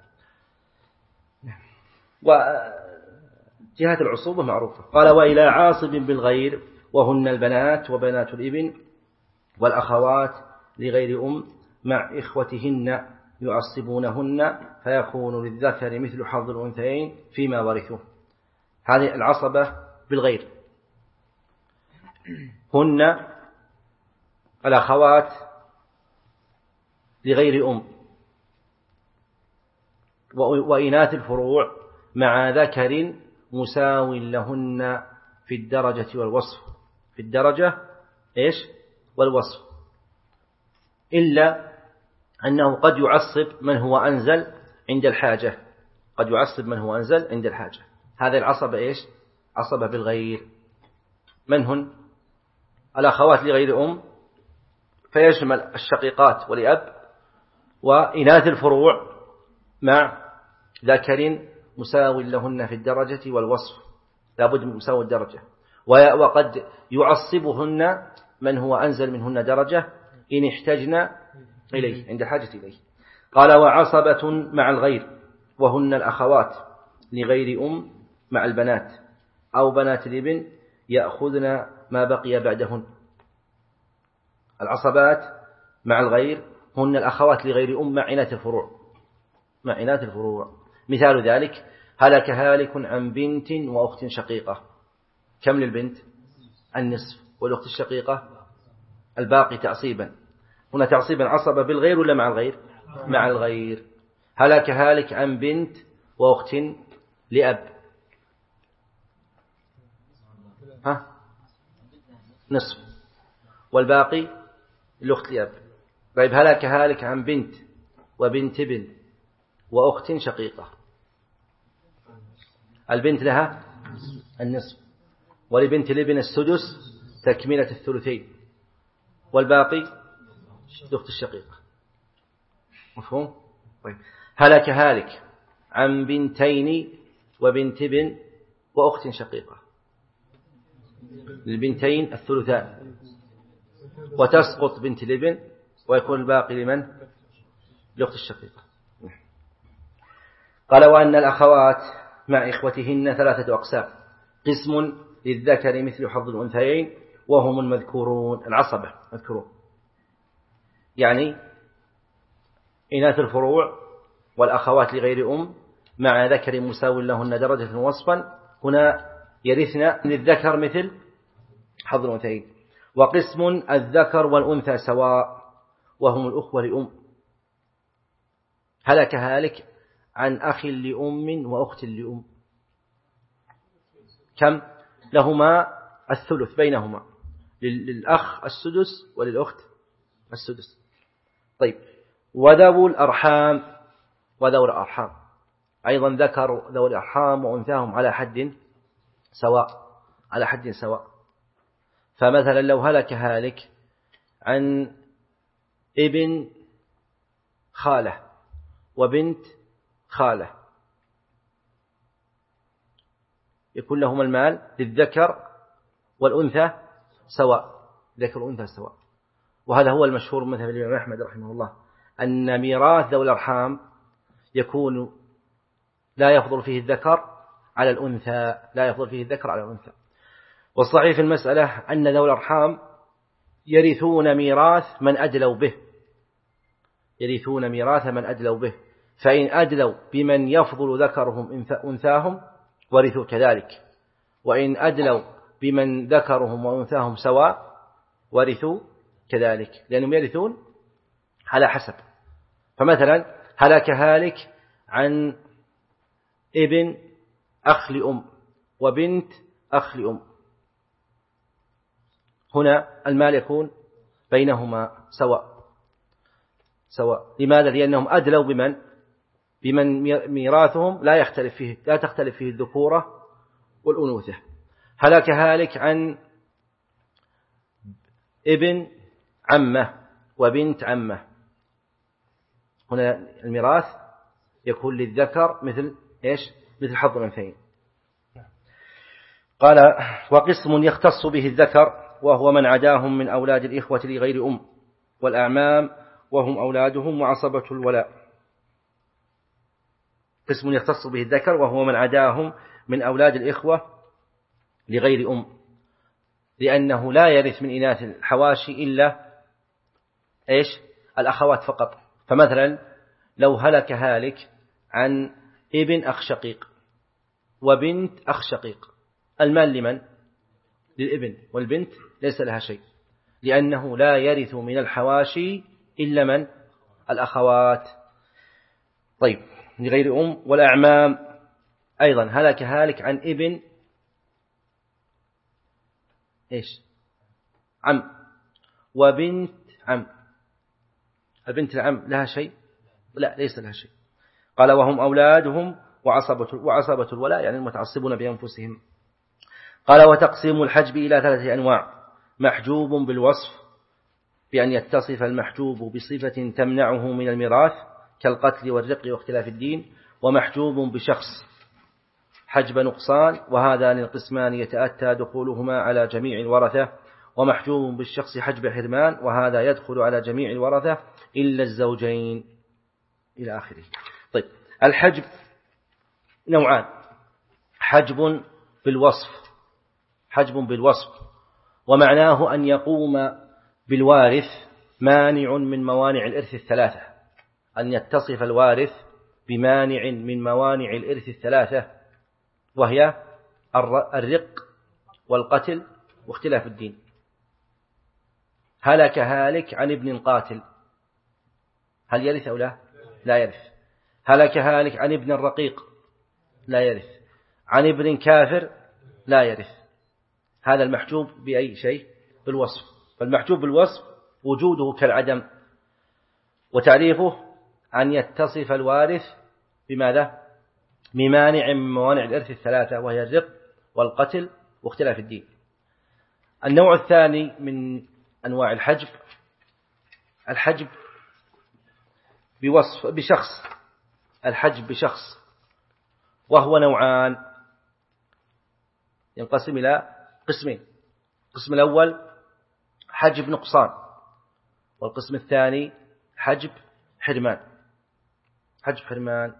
وجهة العصوبة معروفة. قال وإلى عاصب بالغير وهن البنات وبنات الابن والأخوات لغير أم مع إخوتهن يعصبونهن، فيكون للذكر مثل حظ الأنثيين فيما ورثوا. هذه العصبة بالغير، هن الأخوات لغير أم وإناث الفروع مع ذكر مساو لهن في الدرجة والوصف، في الدرجة إيش والوصف، إلا أنه قد يعصب من هو أنزل عند الحاجة، قد يعصب من هو أنزل عند الحاجة. هذا العصبة إيش؟ عصبة بالغير. من هن؟ الأخوات لغير أم، فيشمل الشقيقات ولأب، وإناث الفروع مع ذكر مساو لهن في الدرجة والوصف، لابد من مساو الدرجة. وقد يعصبهن من هو أنزل منهن درجة إن احتجنا إليه، عند حاجة إليه. قال وعصبة مع الغير وهن الأخوات لغير أم مع البنات أو بنات الابن يأخذن ما بقي بعدهن. العصبات مع الغير هن الأخوات لغير أم مع إناث الفروع، مع إناث الفروع. مثال ذلك هلك هالك عن بنت وأخت شقيقة، كم للبنت؟ النصف، والأخت الشقيقة الباقي تعصيبا. هنا تعصيبا عصبة بالغير ولا مع الغير؟ مع الغير. هلك هالك عن بنت وأخت لأب، ها نصف، والباقي الأخت لأب. طيب هلك هالك عن بنت وبنت ابن وأخت شقيقة، البنت لها النصف، ولبنت الابن السدس تكملة الثلثين، والباقي الأخت الشقيقة. مفهوم؟ طيب هلك هالك عن بنتين وبنت ابن وأخت شقيقة. للبنتين الثلثان وتسقط بنت الابن ويكون الباقي لمن؟ لأخت الشقيقة. قال وأن الأخوات مع إخوتهن ثلاثة أقسام: قسم للذكر مثل حظ الأنثيين وهم المذكورون العصبة مذكورون، يعني إناث الفروع والأخوات لغير أم مع ذكر مساو لهن درجة وصفا، هنا يرثن للذكر مثل حظ الأنثيين. وقسم الذكر والأنثى سواء وهم الأخوة لأم، هلك هالك عن أخ لأم وأخت لأم، كم لهما؟ الثلث بينهما، للأخ السدس وللأخت السدس. طيب وذو الأرحام، وذو الأرحام أيضا ذكر ذو الأرحام وأنثاهم على حد سواء، على حد سواء. فمثلا لو هلك هالك عن ابن خالة وبنت خالة يكون لهما المال للذكر والأنثى سواء، ذكر والأنثى سواء. وهذا هو المشهور مثل الإمام أحمد رحمه الله، أن ميراث ذوي الأرحام يكون لا يفضل فيه الذكر على الأنثى، لا يفضل فيه الذكر على الأنثى. والصحيح في المسألة أن ذوي الأرحام يرثون ميراث من أدلوا به، يرثون ميراث من أدلوا به، فإن أدلوا بمن يفضل ذكرهم أنثاهم ورثوا كذلك، وإن أدلوا بمن ذكرهم وأنثاهم سواء ورثوا كذلك، لأنهم يرثون على حسب. فمثلا هلك هالك عن ابن أخ لأم وبنت أخ لأم، هنا المال يكون بينهما سواء سواء. لماذا؟ لأنهم أدلوا بمن بمن ميراثهم لا يختلف فيه، لا تختلف فيه الذكورة والأنوثة. هلك هالك عن ابن عمه وبنت عمه، هنا الميراث يكون للذكر مثل إيش؟ مثل حظ الأنثيين. قال وقسم يختص به الذكر وهو من عداهم من أولاد الإخوة لغير أم والأعمام وهم أولادهم وعصبة الولاء. قسم يختص به الذكر وهو من عداهم من أولاد الإخوة لغير أم، لأنه لا يرث من إناث الحواشي إلا إيش؟ الأخوات فقط. فمثلا لو هلك هالك عن ابن أخ شقيق وبنت أخ شقيق، المال لمن؟ للابن، والبنت ليس لها شيء، لأنه لا يرث من الحواشي إلا من؟ الأخوات. طيب لغير أم. والأعمام أيضا هلك هالك عن ابن إيش؟ عم وبنت عم، البنت العم لها شيء؟ لا، ليس لها شيء. قال وهم أولادهم وعصبة, وعصبة الولاء، يعني المتعصبون بأنفسهم. قال وتقسيم الحجب إلى ثلاثة أنواع: محجوب بالوصف بأن يتصف المحجوب بصفة تمنعه من الميراث كالقتل والرق واختلاف الدين، ومحجوب بشخص حجب نقصان، وهذان القسمان يتأتى دخولهما على جميع الورثة، ومحجوب بالشخص حجب حرمان، وهذا يدخل على جميع الورثة إلا الزوجين إلى آخره. طيب الحجب نوعان: حجب بالوصف، حجب بالوصف ومعناه أن يقوم بالوارث مانع من موانع الإرث الثلاثة، أن يتصف الوارث بمانع من موانع الإرث الثلاثة، وهي الرق والقتل واختلاف الدين. هلك هالك عن ابن قاتل، هل يرث أو لا؟ لا يرث. هلك هالك عن ابن الرقيق، لا يرث. عن ابن كافر، لا يرث. هذا المحجوب بأي شيء؟ بالوصف. فالمحجوب بالوصف وجوده كالعدم، وتعريفه أن يتصف الوارث بماذا؟ بمانع من موانع الإرث الثلاثة، وهي الرق والقتل واختلاف الدين. النوع الثاني من أنواع الحجب، الحجب بوصف بشخص، الحجب بشخص، وهو نوعان، ينقسم إلى قسمين. القسم الأول حجب نقصان، والقسم الثاني حجب حرمان. حجب حرمان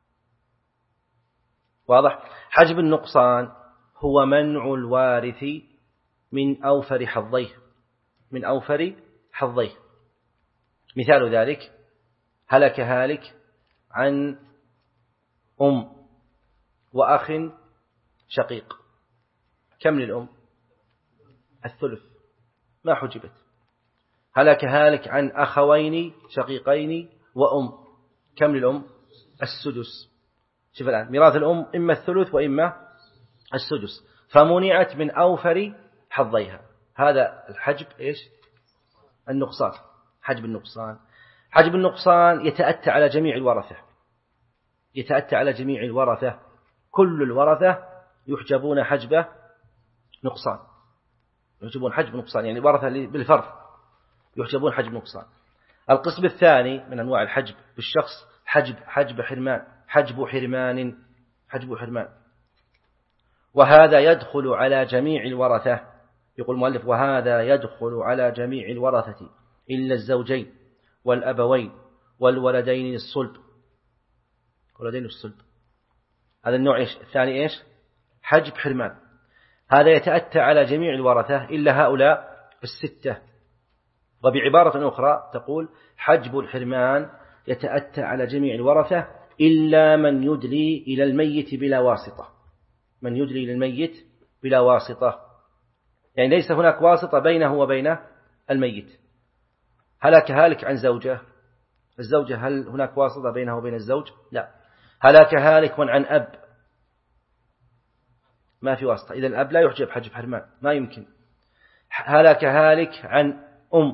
واضح. حجب النقصان هو منع الوارث من أوفر حظيه، من أوفر حظيه. مثال ذلك: هلك هالك عن أم وأخ شقيق، كم للأم؟ الثلث، ما حجبت. هلك هالك عن أخوين شقيقين وأم، كم للأم؟ السدس. شوف الآن ميراث الأم إما الثلث وإما السدس، فمنعت من أوفر حظيها. هذا الحجب إيش؟ النقصان. حجب النقصان. حجب النقصان يتأتى على جميع الورثة، يتأتى على جميع الورثة، كل الورثة يحجبون حجب نقصان، يحجبون حجب نقصان، يعني ورثة بالفرض يحجبون حجب نقصان. القسم الثاني من أنواع الحجب بالشخص حجب حجب حرمان، حجب حرمان، حجب حرمان، وهذا يدخل على جميع الورثة. يقول المؤلف: وهذا يدخل على جميع الورثة إلا الزوجين والأبوين والولدين الصلب. ولدين الصلب هذا النوع إيش؟ الثاني إيش؟ حجب حرمان. هذا يتأتى على جميع الورثة إلا هؤلاء الستة. وبعبارة أخرى تقول: حجب الحرمان يتأتى على جميع الورثة إلا من يدلي إلى الميت بلا واسطة. من يدلي إلى الميت بلا واسطة، يعني ليس هناك واسطة بينه وبين الميت. هلك هالك عن زوجة، الزوجة هل هناك واسطة بينه وبين الزوج؟ لا. هلك هالك عن أب، ما في واسطة، إذن الأب لا يحجب حجب حرمان، ما يمكن. هلك هالك عن أم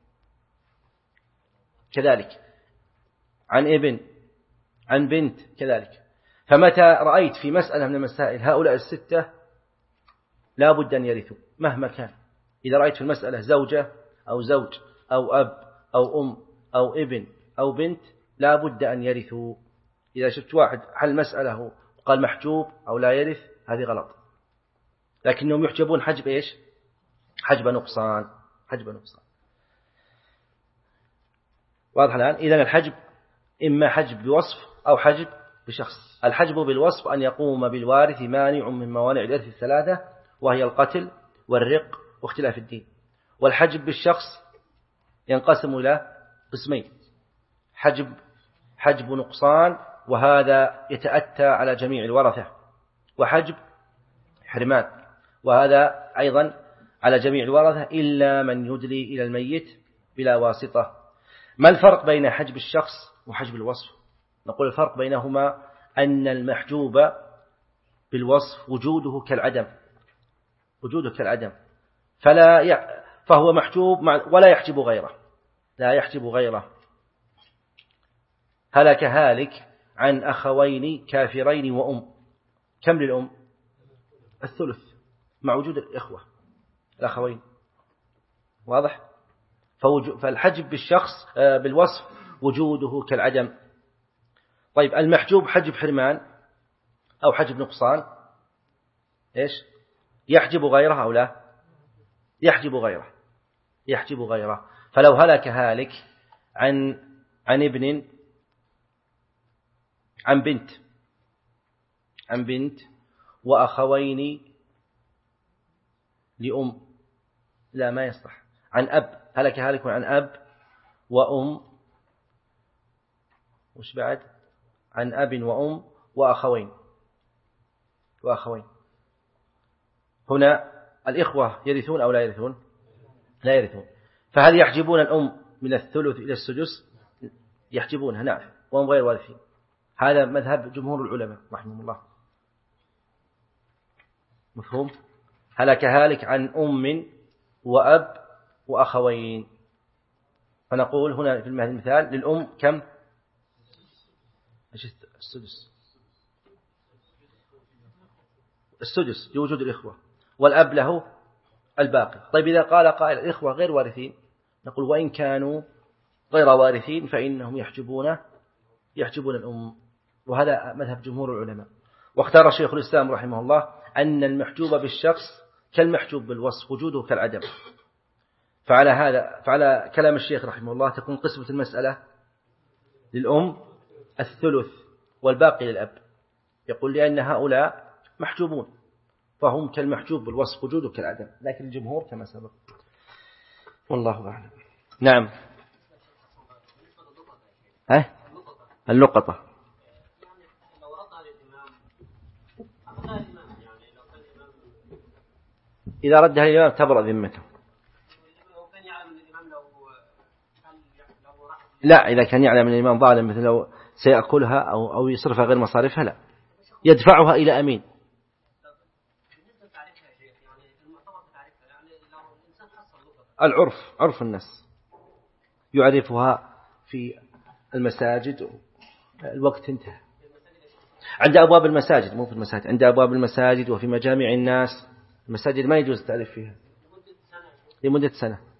كذلك، عن ابن، عن بنت كذلك. فمتى رأيت في مسألة من المسائل هؤلاء الستة لا بد أن يرثوا مهما كان. إذا رأيت في المسألة زوجة أو زوج أو أب أو أم أو ابن أو بنت لا بد أن يرثوا. إذا شفت واحد حل مسألة قال محجوب أو لا يرث هذه غلط، لكنهم يحجبون حجب إيش؟ حجب نقصان، حجب نقصان. واضح الآن؟ إذن الحجب إما حجب بوصف أو حجب بشخص. الحجب بالوصف أن يقوم بالوارث مانع من موانع الإرث الثلاثة، وهي القتل والرق واختلاف الدين. والحجب بالشخص ينقسم إلى قسمين: حجب حجب نقصان، وهذا يتأتى على جميع الورثة، وحجب حرمان، وهذا أيضا على جميع الورثة إلا من يدلي إلى الميت بلا واسطة. ما الفرق بين حجب الشخص وحجب الوصف؟ نقول الفرق بينهما أن المحجوب بالوصف وجوده كالعدم، وجوده كالعدم، فلا ي... فهو محجوب مع... ولا يحجب غيره، لا يحجب غيره. هلك هالك عن أخوين كافرين وأم، كم للأم؟ الثلث مع وجود الإخوة الأخوين. واضح؟ فوجو... فالحجب بالشخص بالوصف وجوده كالعدم. طيب المحجوب حجب حرمان أو حجب نقصان إيش؟ يحجب غيره أو لا؟ يحجب غيره، يحجب غيره. فلو هلك هالك عن عن ابن، عن بنت، عن بنت وأخوين لأم، لا ما يصلح. عن أب، هلك هالك عن أب وأم، وش بعد؟ عن أب وأم وأخوين، وأخوين. هنا الإخوة يرثون أو لا يرثون؟ لا يرثون. فهل يحجبون الأم من الثلث إلى السدس؟ يحجبونها نعم، وهم غير وارثين. هذا مذهب جمهور العلماء رحمهم الله. مفهوم؟ هلك هالك عن أم وأب وأخوين، فنقول هنا في المثال للأم كم؟ السدس، السدس لوجود الإخوة، والأب له الباقي. طيب إذا قال قائل الإخوة غير وارثين، نقول وإن كانوا غير وارثين فإنهم يحجبون يحجبون الأم، وهذا مذهب جمهور العلماء. واختار شيخ الإسلام رحمه الله أن المحجوب بالشخص كالمحجوب بالوصف، وجوده كالعدم. فعلى هذا فعلى كلام الشيخ رحمه الله تكون قسمة المسألة للأم الثلث والباقي للأب. يقول لأن هؤلاء محجوبون فهم كالمحجوب بالوصف، وجوده كالعدم، لكن الجمهور كما سبق، والله أعلم. نعم. ها اللقطة إذا ردها الإمام تبرأ ذمته. لا، إذا كان يعلم أن الإمام ظالم مثل لو سيأكلها أو أو يصرفها غير مصارفها لا، يدفعها إلى أمين. العرف عرف الناس يعرفها في المساجد، الوقت انتهى. عند أبواب المساجد، مو في المساجد، عند أبواب المساجد وفي مجامع الناس. المساجد ما يجوز التعريف فيها لمدة سنة.